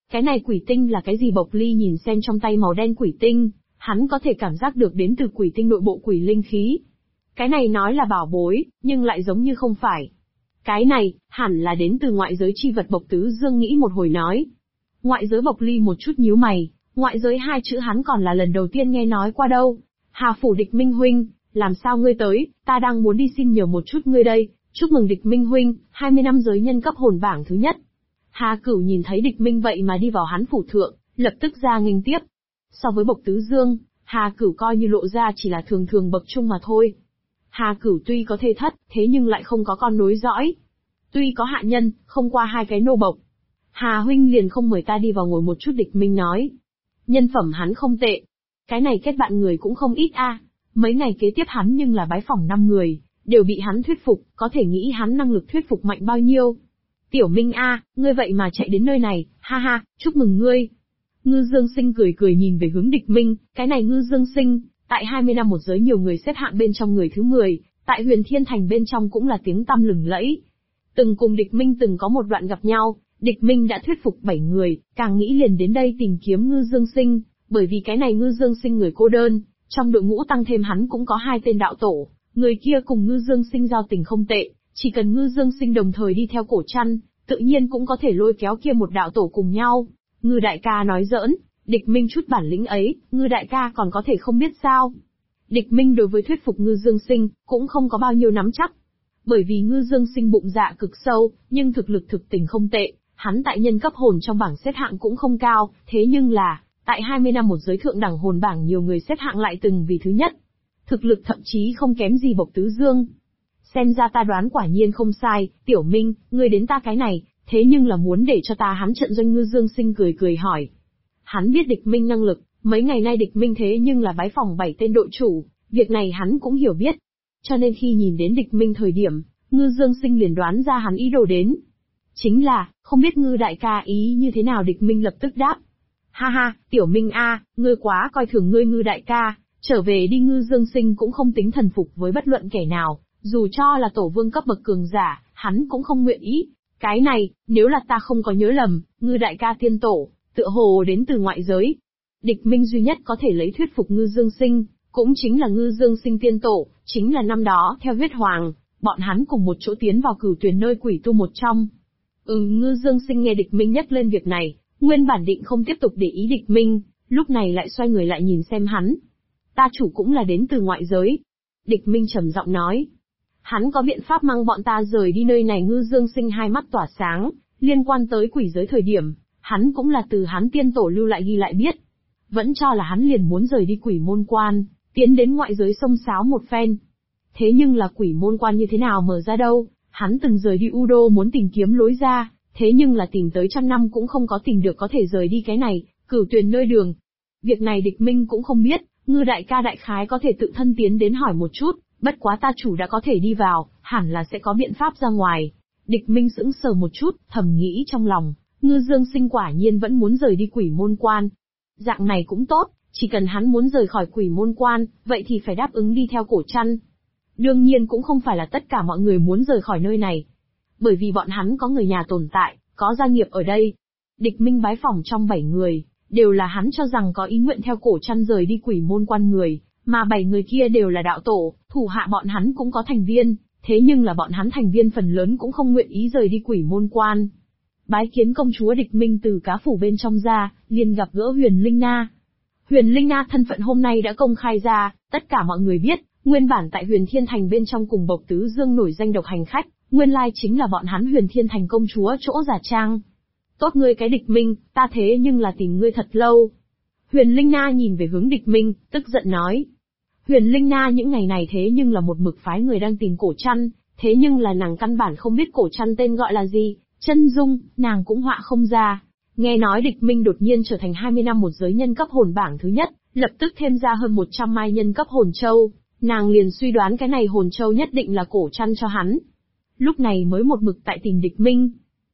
Cái này quỷ tinh là cái gì? Bộc Ly nhìn xem trong tay màu đen quỷ tinh, hắn có thể cảm giác được đến từ quỷ tinh nội bộ quỷ linh khí. Cái này nói là bảo bối, nhưng lại giống như không phải. Cái này, hẳn là đến từ ngoại giới chi vật. Bộc Tứ Dương nghĩ một hồi nói. Ngoại giới? Bộc Ly một chút nhíu mày, ngoại giới hai chữ hắn còn là lần đầu tiên nghe nói qua đâu. Hà Phủ Địch Minh huynh, làm sao ngươi tới, ta đang muốn đi xin nhờ một chút ngươi đây, chúc mừng Địch Minh huynh, 20 năm giới nhân cấp hồn bảng thứ nhất. Hà Cửu nhìn thấy Địch Minh vậy mà đi vào hắn phủ thượng, lập tức ra nghênh tiếp. So với Bộc Tứ Dương, Hà Cửu coi như lộ ra chỉ là thường thường bậc trung mà thôi. Hà Cửu tuy có thê thất, thế nhưng lại không có con nối dõi. Tuy có hạ nhân, không qua hai cái nô bộc. Hà huynh liền không mời ta đi vào ngồi một chút? Địch Minh nói. Nhân phẩm hắn không tệ. Cái này kết bạn người cũng không ít a. Mấy ngày kế tiếp hắn nhưng là bái phỏng 5 người, đều bị hắn thuyết phục, có thể nghĩ hắn năng lực thuyết phục mạnh bao nhiêu. Tiểu Minh a, ngươi vậy mà chạy đến nơi này, ha ha, chúc mừng ngươi. Ngư Dương Sinh cười cười nhìn về hướng Địch Minh, cái này Ngư Dương Sinh, tại 20 năm một giới nhiều người xếp hạng bên trong người thứ 10, tại Huyền Thiên Thành bên trong cũng là tiếng tăm lừng lẫy. Từng cùng Địch Minh từng có một đoạn gặp nhau, Địch Minh đã thuyết phục 7 người, càng nghĩ liền đến đây tìm kiếm Ngư Dương Sinh, bởi vì cái này Ngư Dương Sinh người cô đơn, trong đội ngũ tăng thêm hắn cũng có 2 tên đạo tổ, người kia cùng Ngư Dương Sinh giao tình không tệ, chỉ cần Ngư Dương Sinh đồng thời đi theo cổ trăn, tự nhiên cũng có thể lôi kéo kia một đạo tổ cùng nhau. Ngư đại ca nói giỡn, Địch Minh chút bản lĩnh ấy, Ngư đại ca còn có thể không biết sao. Địch Minh đối với thuyết phục Ngư Dương Sinh, cũng không có bao nhiêu nắm chắc. Bởi vì Ngư Dương Sinh bụng dạ cực sâu, nhưng thực lực thực tình không tệ, hắn tại nhân cấp hồn trong bảng xếp hạng cũng không cao, thế nhưng là, tại 20 năm một giới thượng đẳng hồn bảng nhiều người xếp hạng lại từng vì thứ nhất. Thực lực thậm chí không kém gì Bộc Tứ Dương. Xem ra ta đoán quả nhiên không sai, Tiểu Minh, ngươi đến ta cái này, thế nhưng là muốn để cho ta hắn trận doanh? Ngư Dương Sinh cười cười hỏi. Hắn biết Địch Minh năng lực, mấy ngày nay Địch Minh thế nhưng là bái phỏng 7 tên đội chủ, việc này hắn cũng hiểu biết. Cho nên khi nhìn đến Địch Minh thời điểm, Ngư Dương Sinh liền đoán ra hắn ý đồ đến. Chính là, không biết Ngư đại ca ý như thế nào? Địch Minh lập tức đáp. Ha ha, Tiểu Minh a, ngươi quá coi thường ngươi Ngư đại ca, trở về đi. Ngư Dương Sinh cũng không tính thần phục với bất luận kẻ nào, dù cho là tổ vương cấp bậc cường giả, hắn cũng không nguyện ý. Cái này, nếu là ta không có nhớ lầm, Ngư đại ca tiên tổ, tựa hồ đến từ ngoại giới. Địch Minh duy nhất có thể lấy thuyết phục Ngư Dương Sinh, cũng chính là Ngư Dương Sinh tiên tổ, chính là năm đó theo huyết hoàng, bọn hắn cùng một chỗ tiến vào Cửu Tuyền nơi quỷ tu một trong. Ngư Dương Sinh nghe Địch Minh nhắc lên việc này, nguyên bản định không tiếp tục để ý Địch Minh, lúc này lại xoay người lại nhìn xem hắn. Ta chủ cũng là đến từ ngoại giới. Địch Minh trầm giọng nói. Hắn có biện pháp mang bọn ta rời đi nơi này? Ngư Dương Sinh hai mắt tỏa sáng, liên quan tới quỷ giới thời điểm, hắn cũng là từ hắn tiên tổ lưu lại ghi lại biết. Vẫn cho là hắn liền muốn rời đi Quỷ Môn Quan, tiến đến ngoại giới xông xáo một phen. Thế nhưng là Quỷ Môn Quan như thế nào mở ra đâu, hắn từng rời đi U Đô muốn tìm kiếm lối ra, thế nhưng là tìm tới 100 năm cũng không có tìm được có thể rời đi cái này, Cửu Tuyền nơi đường. Việc này Địch Minh cũng không biết, Ngư đại ca đại khái có thể tự thân tiến đến hỏi một chút, bất quá ta chủ đã có thể đi vào, hẳn là sẽ có biện pháp ra ngoài. Địch Minh sững sờ một chút, thầm nghĩ trong lòng, Ngư Dương Sinh quả nhiên vẫn muốn rời đi Quỷ Môn Quan. Dạng này cũng tốt, chỉ cần hắn muốn rời khỏi Quỷ Môn Quan, vậy thì phải đáp ứng đi theo cổ trăn. Đương nhiên cũng không phải là tất cả mọi người muốn rời khỏi nơi này. Bởi vì bọn hắn có người nhà tồn tại, có gia nghiệp ở đây. Địch Minh bái phỏng trong 7 người, đều là hắn cho rằng có ý nguyện theo cổ trăn rời đi Quỷ Môn Quan người, mà 7 người kia đều là đạo tổ, thủ hạ bọn hắn cũng có thành viên, thế nhưng là bọn hắn thành viên phần lớn cũng không nguyện ý rời đi Quỷ Môn Quan. Bái kiến công chúa. Địch Minh từ cá phủ bên trong ra, liền gặp gỡ Huyền Linh Na. Huyền Linh Na thân phận hôm nay đã công khai ra, tất cả mọi người biết, nguyên bản tại Huyền Thiên Thành bên trong cùng Bộc Tứ Dương nổi danh độc hành khách, nguyên lai chính là bọn hắn Huyền Thiên Thành công chúa chỗ giả trang. Tốt ngươi cái Địch Minh, ta thế nhưng là tìm ngươi thật lâu. Huyền Linh Na nhìn về hướng Địch Minh, tức giận nói. Huyền Linh Na những ngày này thế nhưng là một mực phái người đang tìm cổ trăn, thế nhưng là nàng căn bản không biết cổ trăn tên gọi là gì, chân dung, nàng cũng họa không ra. Nghe nói Địch Minh đột nhiên trở thành 20 năm một giới nhân cấp hồn bảng thứ nhất, lập tức thêm ra hơn 100 mai nhân cấp hồn châu, nàng liền suy đoán cái này hồn châu nhất định là cổ trăn cho hắn. Lúc này mới một mực tại tìm Địch Minh.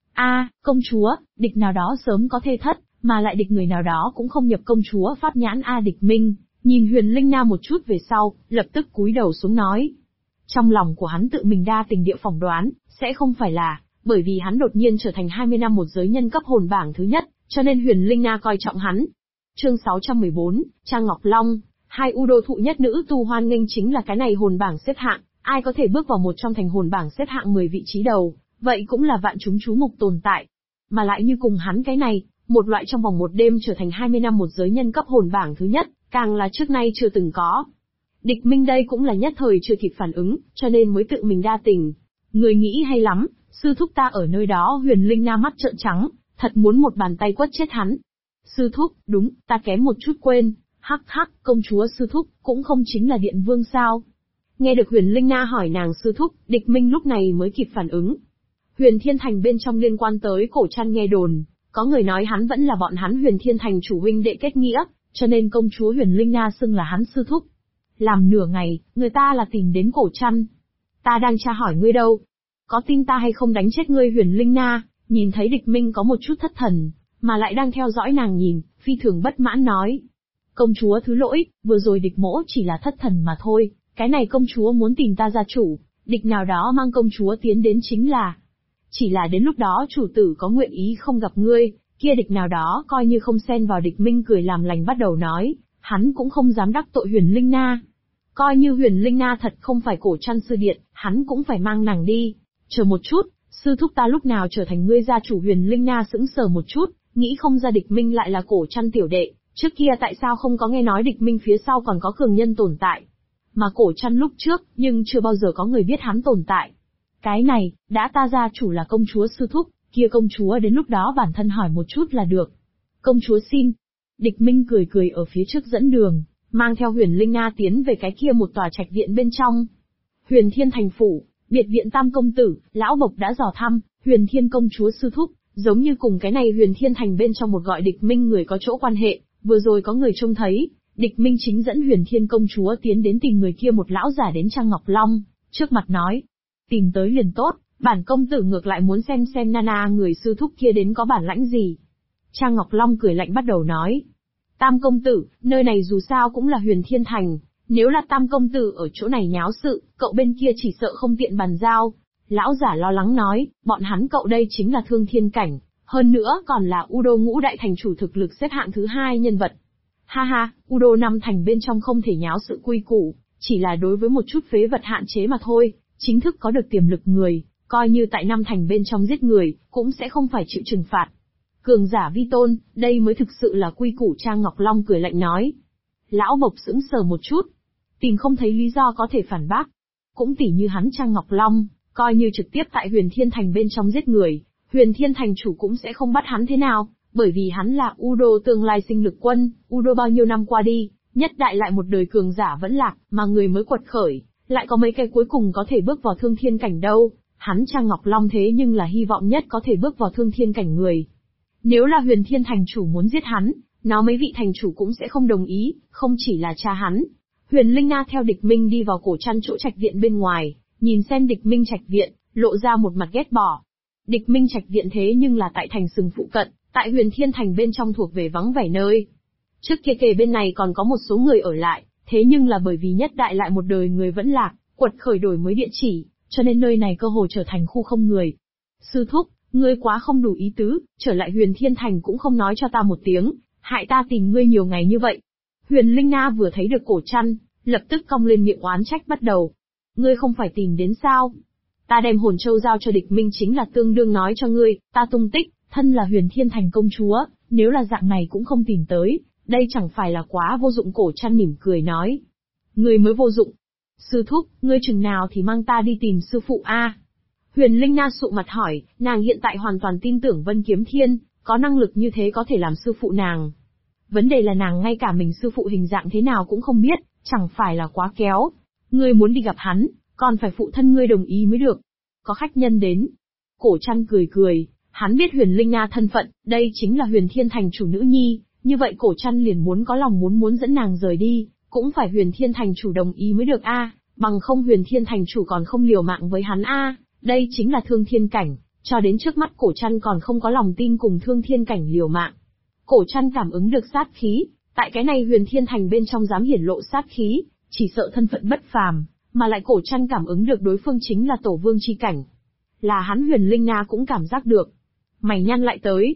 Công chúa, địch nào đó sớm có thê thất, mà lại địch người nào đó cũng không nhập công chúa pháp nhãn. Địch Minh nhìn Huyền Linh Na một chút về sau, lập tức cúi đầu xuống nói. Trong lòng của hắn tự mình đa tình địa phỏng đoán, sẽ không phải là, bởi vì hắn đột nhiên trở thành 20 năm một giới nhân cấp hồn bảng thứ nhất, cho nên Huyền Linh Na coi trọng hắn. Chương 614, Trang Ngọc Long, hai U Đô thụ nhất nữ tu hoan nghênh chính là cái này hồn bảng xếp hạng, ai có thể bước vào một trong thành hồn bảng xếp hạng 10 vị trí đầu, vậy cũng là vạn chúng chú mục tồn tại. Mà lại như cùng hắn cái này, một loại trong vòng một đêm trở thành 20 năm một giới nhân cấp hồn bảng thứ nhất, càng là trước nay chưa từng có. Địch Minh đây cũng là nhất thời chưa kịp phản ứng, cho nên mới tự mình đa tình. Người nghĩ hay lắm, sư thúc ta ở nơi đó. Huyền Linh Na mắt trợn trắng, thật muốn một bàn tay quất chết hắn. Sư thúc, đúng, ta kém một chút quên, hắc hắc, công chúa sư thúc, cũng không chính là điện vương sao. Nghe được Huyền Linh Na hỏi nàng sư thúc, Địch Minh lúc này mới kịp phản ứng. Huyền Thiên Thành bên trong liên quan tới Cổ Trăn nghe đồn, có người nói hắn vẫn là bọn hắn Huyền Thiên Thành chủ huynh đệ kết nghĩa, cho nên công chúa Huyền Linh Na xưng là hắn sư thúc. Làm nửa ngày, người ta là tìm đến Cổ Trăn. Ta đang tra hỏi ngươi đâu. Có tin ta hay không đánh chết ngươi? Huyền Linh Na, nhìn thấy Địch Minh có một chút thất thần, mà lại đang theo dõi nàng nhìn, phi thường bất mãn nói. Công chúa thứ lỗi, vừa rồi địch mỗ chỉ là thất thần mà thôi, cái này công chúa muốn tìm ta gia chủ, địch nào đó mang công chúa tiến đến chính là. Chỉ là đến lúc đó chủ tử có nguyện ý không gặp ngươi, kia địch nào đó coi như không xen vào. Địch Minh cười làm lành bắt đầu nói, hắn cũng không dám đắc tội Huyền Linh Na. Coi như Huyền Linh Na thật không phải Cổ Trăn sư điện, hắn cũng phải mang nàng đi. Chờ một chút, sư thúc ta lúc nào trở thành ngươi gia chủ? Huyền Linh Na sững sờ một chút, nghĩ không ra Địch Minh lại là Cổ Trăn tiểu đệ, trước kia tại sao không có nghe nói Địch Minh phía sau còn có cường nhân tồn tại. Mà Cổ Trăn lúc trước, nhưng chưa bao giờ có người biết hắn tồn tại. Cái này, đã ta gia chủ là công chúa sư thúc, kia công chúa đến lúc đó bản thân hỏi một chút là được. Công chúa xin. Địch Minh cười cười ở phía trước dẫn đường, mang theo Huyền Linh Na tiến về cái kia một tòa trạch viện bên trong. Huyền Thiên Thành phủ, biệt viện Tam công tử, lão bộc đã dò thăm, Huyền Thiên công chúa sư thúc, giống như cùng cái này Huyền Thiên Thành bên trong một gọi Địch Minh người có chỗ quan hệ, vừa rồi có người trông thấy, Địch Minh chính dẫn Huyền Thiên công chúa tiến đến tìm người kia. Một lão giả đến Trang Ngọc Long, trước mặt nói, tìm tới liền tốt, bản công tử ngược lại muốn xem Nana người sư thúc kia đến có bản lãnh gì. Trang Ngọc Long cười lạnh bắt đầu nói, Tam công tử, nơi này dù sao cũng là Huyền Thiên Thành, nếu là Tam công tử ở chỗ này nháo sự, cậu bên kia chỉ sợ không tiện bàn giao. Lão giả lo lắng nói, bọn hắn cậu đây chính là thương thiên cảnh, hơn nữa còn là U Đô ngũ đại thành chủ thực lực xếp hạng thứ 2 nhân vật. Ha ha, U Đô 5 thành bên trong không thể nháo sự quy củ, chỉ là đối với một chút phế vật hạn chế mà thôi, chính thức có được tiềm lực người, coi như tại 5 thành bên trong giết người, cũng sẽ không phải chịu trừng phạt. Cường giả vi tôn, đây mới thực sự là quy củ. Trang Ngọc Long cười lạnh nói. Lão bộc sững sờ một chút, tìm không thấy lý do có thể phản bác. Cũng tỉ như hắn Trang Ngọc Long, coi như trực tiếp tại Huyền Thiên Thành bên trong giết người, Huyền Thiên Thành chủ cũng sẽ không bắt hắn thế nào, bởi vì hắn là U Đô tương lai sinh lực quân. U Đô bao nhiêu năm qua đi, nhất đại lại một đời cường giả vẫn lạc, mà người mới quật khởi, lại có mấy cái cuối cùng có thể bước vào thương thiên cảnh đâu. Hắn Trang Ngọc Long thế nhưng là hy vọng nhất có thể bước vào thương thiên cảnh người. Nếu là Huyền Thiên Thành chủ muốn giết hắn, nó mấy vị thành chủ cũng sẽ không đồng ý, không chỉ là cha hắn. Huyền Linh Na theo Địch Minh đi vào Cổ Trăn chỗ trạch viện bên ngoài, nhìn xem Địch Minh trạch viện, lộ ra một mặt ghét bỏ. Địch Minh trạch viện thế nhưng là tại thành sừng phụ cận, tại Huyền Thiên Thành bên trong thuộc về vắng vẻ nơi. Trước kia kề bên này còn có một số người ở lại, thế nhưng là bởi vì nhất đại lại một đời người vẫn lạc, quật khởi đổi mới địa chỉ, cho nên nơi này cơ hồ trở thành khu không người. Sư thúc, ngươi quá không đủ ý tứ, trở lại Huyền Thiên Thành cũng không nói cho ta một tiếng, hại ta tìm ngươi nhiều ngày như vậy. Huyền Linh Na vừa thấy được Cổ Trăn, lập tức cong lên miệng oán trách bắt đầu. Ngươi không phải tìm đến sao? Ta đem hồn châu giao cho Địch Minh chính là tương đương nói cho ngươi, ta tung tích, thân là Huyền Thiên Thành công chúa, nếu là dạng này cũng không tìm tới, đây chẳng phải là quá vô dụng. Cổ Trăn mỉm cười nói. Ngươi mới vô dụng. Sư thúc, ngươi chừng nào thì mang ta đi tìm sư phụ a? Huyền Linh Na sụ mặt hỏi, nàng hiện tại hoàn toàn tin tưởng Vân Kiếm Thiên, có năng lực như thế có thể làm sư phụ nàng. Vấn đề là nàng ngay cả mình sư phụ hình dạng thế nào cũng không biết, chẳng phải là quá kéo. Ngươi muốn đi gặp hắn, còn phải phụ thân ngươi đồng ý mới được. Có khách nhân đến. Cổ Trăn cười cười, hắn biết Huyền Linh Na thân phận, đây chính là Huyền Thiên Thành chủ nữ nhi, như vậy Cổ Trăn liền muốn có lòng muốn dẫn nàng rời đi, cũng phải Huyền Thiên Thành chủ đồng ý mới được a, bằng không Huyền Thiên Thành chủ còn không liều mạng với hắn a. Đây chính là thương thiên cảnh, cho đến trước mắt Cổ Trăn còn không có lòng tin cùng thương thiên cảnh liều mạng. Cổ Trăn cảm ứng được sát khí, tại cái này Huyền Thiên Thành bên trong dám hiển lộ sát khí, chỉ sợ thân phận bất phàm, mà lại Cổ Trăn cảm ứng được đối phương chính là tổ vương chi cảnh. Là hắn Huyền Linh Na cũng cảm giác được. Mày nhăn lại tới.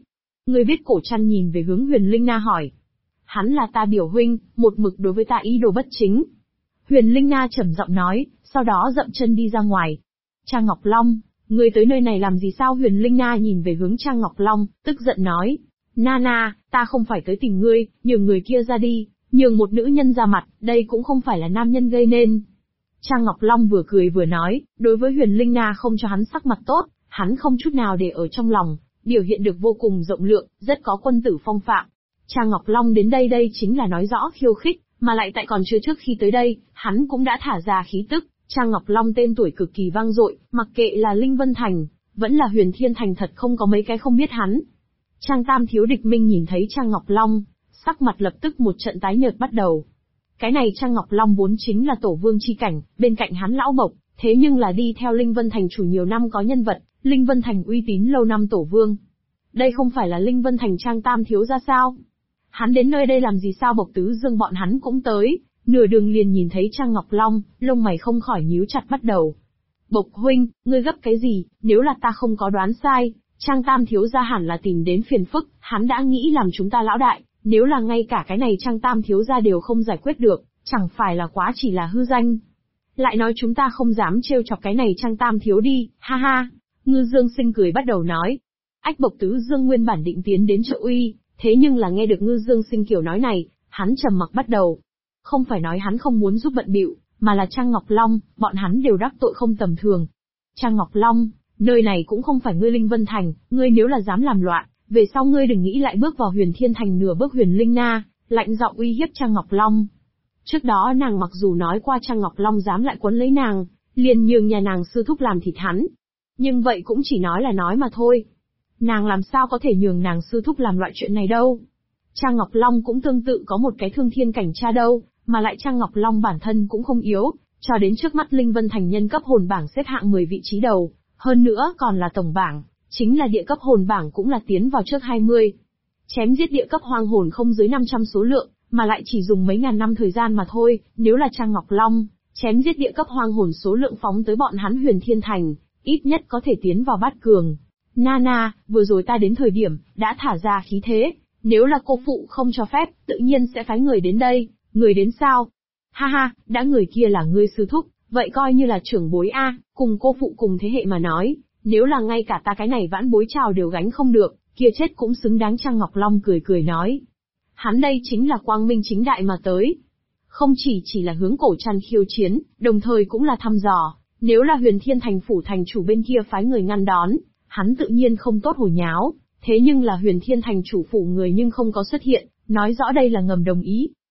Người viết cổ trăn nhìn về hướng Huyền Linh Na hỏi. Hắn là ta biểu huynh, một mực đối với ta ý đồ bất chính. Huyền Linh Na trầm giọng nói, sau đó dậm chân đi ra ngoài. Trang Ngọc Long, ngươi tới nơi này làm gì sao? Huyền Linh Na nhìn về hướng Trang Ngọc Long, tức giận nói. Nana, ta không phải tới tìm ngươi, nhường người kia ra đi, nhường một nữ nhân ra mặt, đây cũng không phải là nam nhân gây nên. Trang Ngọc Long vừa cười vừa nói, đối với Huyền Linh Na không cho hắn sắc mặt tốt, hắn không chút nào để ở trong lòng, biểu hiện được vô cùng rộng lượng, rất có quân tử phong phạm. Trang Ngọc Long đến đây chính là nói rõ khiêu khích, mà lại tại còn chưa trước khi tới đây, hắn cũng đã thả ra khí tức. Trang Ngọc Long tên tuổi cực kỳ vang dội, mặc kệ là Linh Vân Thành, vẫn là Huyền Thiên Thành thật không có mấy cái không biết hắn. Trang Tam Thiếu Địch Minh nhìn thấy Trang Ngọc Long, sắc mặt lập tức một trận tái nhợt bắt đầu. Cái này Trang Ngọc Long vốn chính là tổ vương chi cảnh, bên cạnh hắn lão Mộc, thế nhưng là đi theo Linh Vân Thành chủ nhiều năm có nhân vật, Linh Vân Thành uy tín lâu năm tổ vương. Đây không phải là Linh Vân Thành Trang Tam Thiếu ra sao? Hắn đến nơi đây làm gì sao? Bộc Tứ Dương bọn hắn cũng tới, nửa đường liền nhìn thấy Trang Ngọc Long, lông mày không khỏi nhíu chặt bắt đầu. Bộc huynh, ngươi gấp cái gì? Nếu là ta không có đoán sai, Trang Tam Thiếu gia hẳn là tìm đến phiền phức, hắn đã nghĩ làm chúng ta lão đại, nếu là ngay cả cái này Trang Tam Thiếu gia đều không giải quyết được, chẳng phải là quá chỉ là hư danh. Lại nói chúng ta không dám trêu chọc cái này Trang Tam Thiếu đi, ha ha. Ngư Dương Sinh cười bắt đầu nói. Ách Bộc Tứ Dương nguyên bản định tiến đến trợ uy, thế nhưng là nghe được Ngư Dương Sinh kiểu nói này, hắn trầm mặc bắt đầu. Không phải nói hắn không muốn giúp bận bịu, mà là Trang Ngọc Long, bọn hắn đều đắc tội không tầm thường. Trang Ngọc Long, nơi này cũng không phải ngươi Linh Vân Thành, ngươi nếu là dám làm loạn, về sau ngươi đừng nghĩ lại bước vào Huyền Thiên Thành nửa bước. Huyền Linh Na lạnh giọng uy hiếp Trang Ngọc Long. Trước đó nàng mặc dù nói qua Trang Ngọc Long dám lại quấn lấy nàng, liền nhường nhà nàng sư thúc làm thịt hắn. Nhưng vậy cũng chỉ nói là nói mà thôi. Nàng làm sao có thể nhường nàng sư thúc làm loại chuyện này đâu. Trang Ngọc Long cũng tương tự có một cái thương thiên cảnh cha đâu, mà lại Trang Ngọc Long bản thân cũng không yếu, cho đến trước mắt Linh Vân Thành nhân cấp hồn bảng xếp hạng 10 vị trí đầu, hơn nữa còn là tổng bảng, chính là địa cấp hồn bảng cũng là tiến vào trước 20. Chém giết địa cấp hoang hồn không dưới 500 số lượng, mà lại chỉ dùng mấy ngàn năm thời gian mà thôi, nếu là Trang Ngọc Long, chém giết địa cấp hoang hồn số lượng phóng tới bọn hắn Huyền Thiên Thành, ít nhất có thể tiến vào bát cường. Nana, vừa rồi ta đến thời điểm, đã thả ra khí thế, nếu là cô phụ không cho phép, tự nhiên sẽ phái người đến đây, người đến sao? Ha ha, đã người kia là ngươi sư thúc, vậy coi như là trưởng bối A, cùng cô phụ cùng thế hệ mà nói, nếu là ngay cả ta cái này vãn bối chào đều gánh không được, kia chết cũng xứng đáng. Trang Ngọc Long cười cười nói. Hắn đây chính là quang minh chính đại mà tới. Không chỉ là hướng cổ trăn khiêu chiến, đồng thời cũng là thăm dò, nếu là Huyền Thiên Thành phủ thành chủ bên kia phái người ngăn đón, hắn tự nhiên không tốt hồi nháo, thế nhưng là Huyền Thiên Thành chủ phủ người nhưng không có xuất hiện, nói rõ đây là ngầm đồng ý,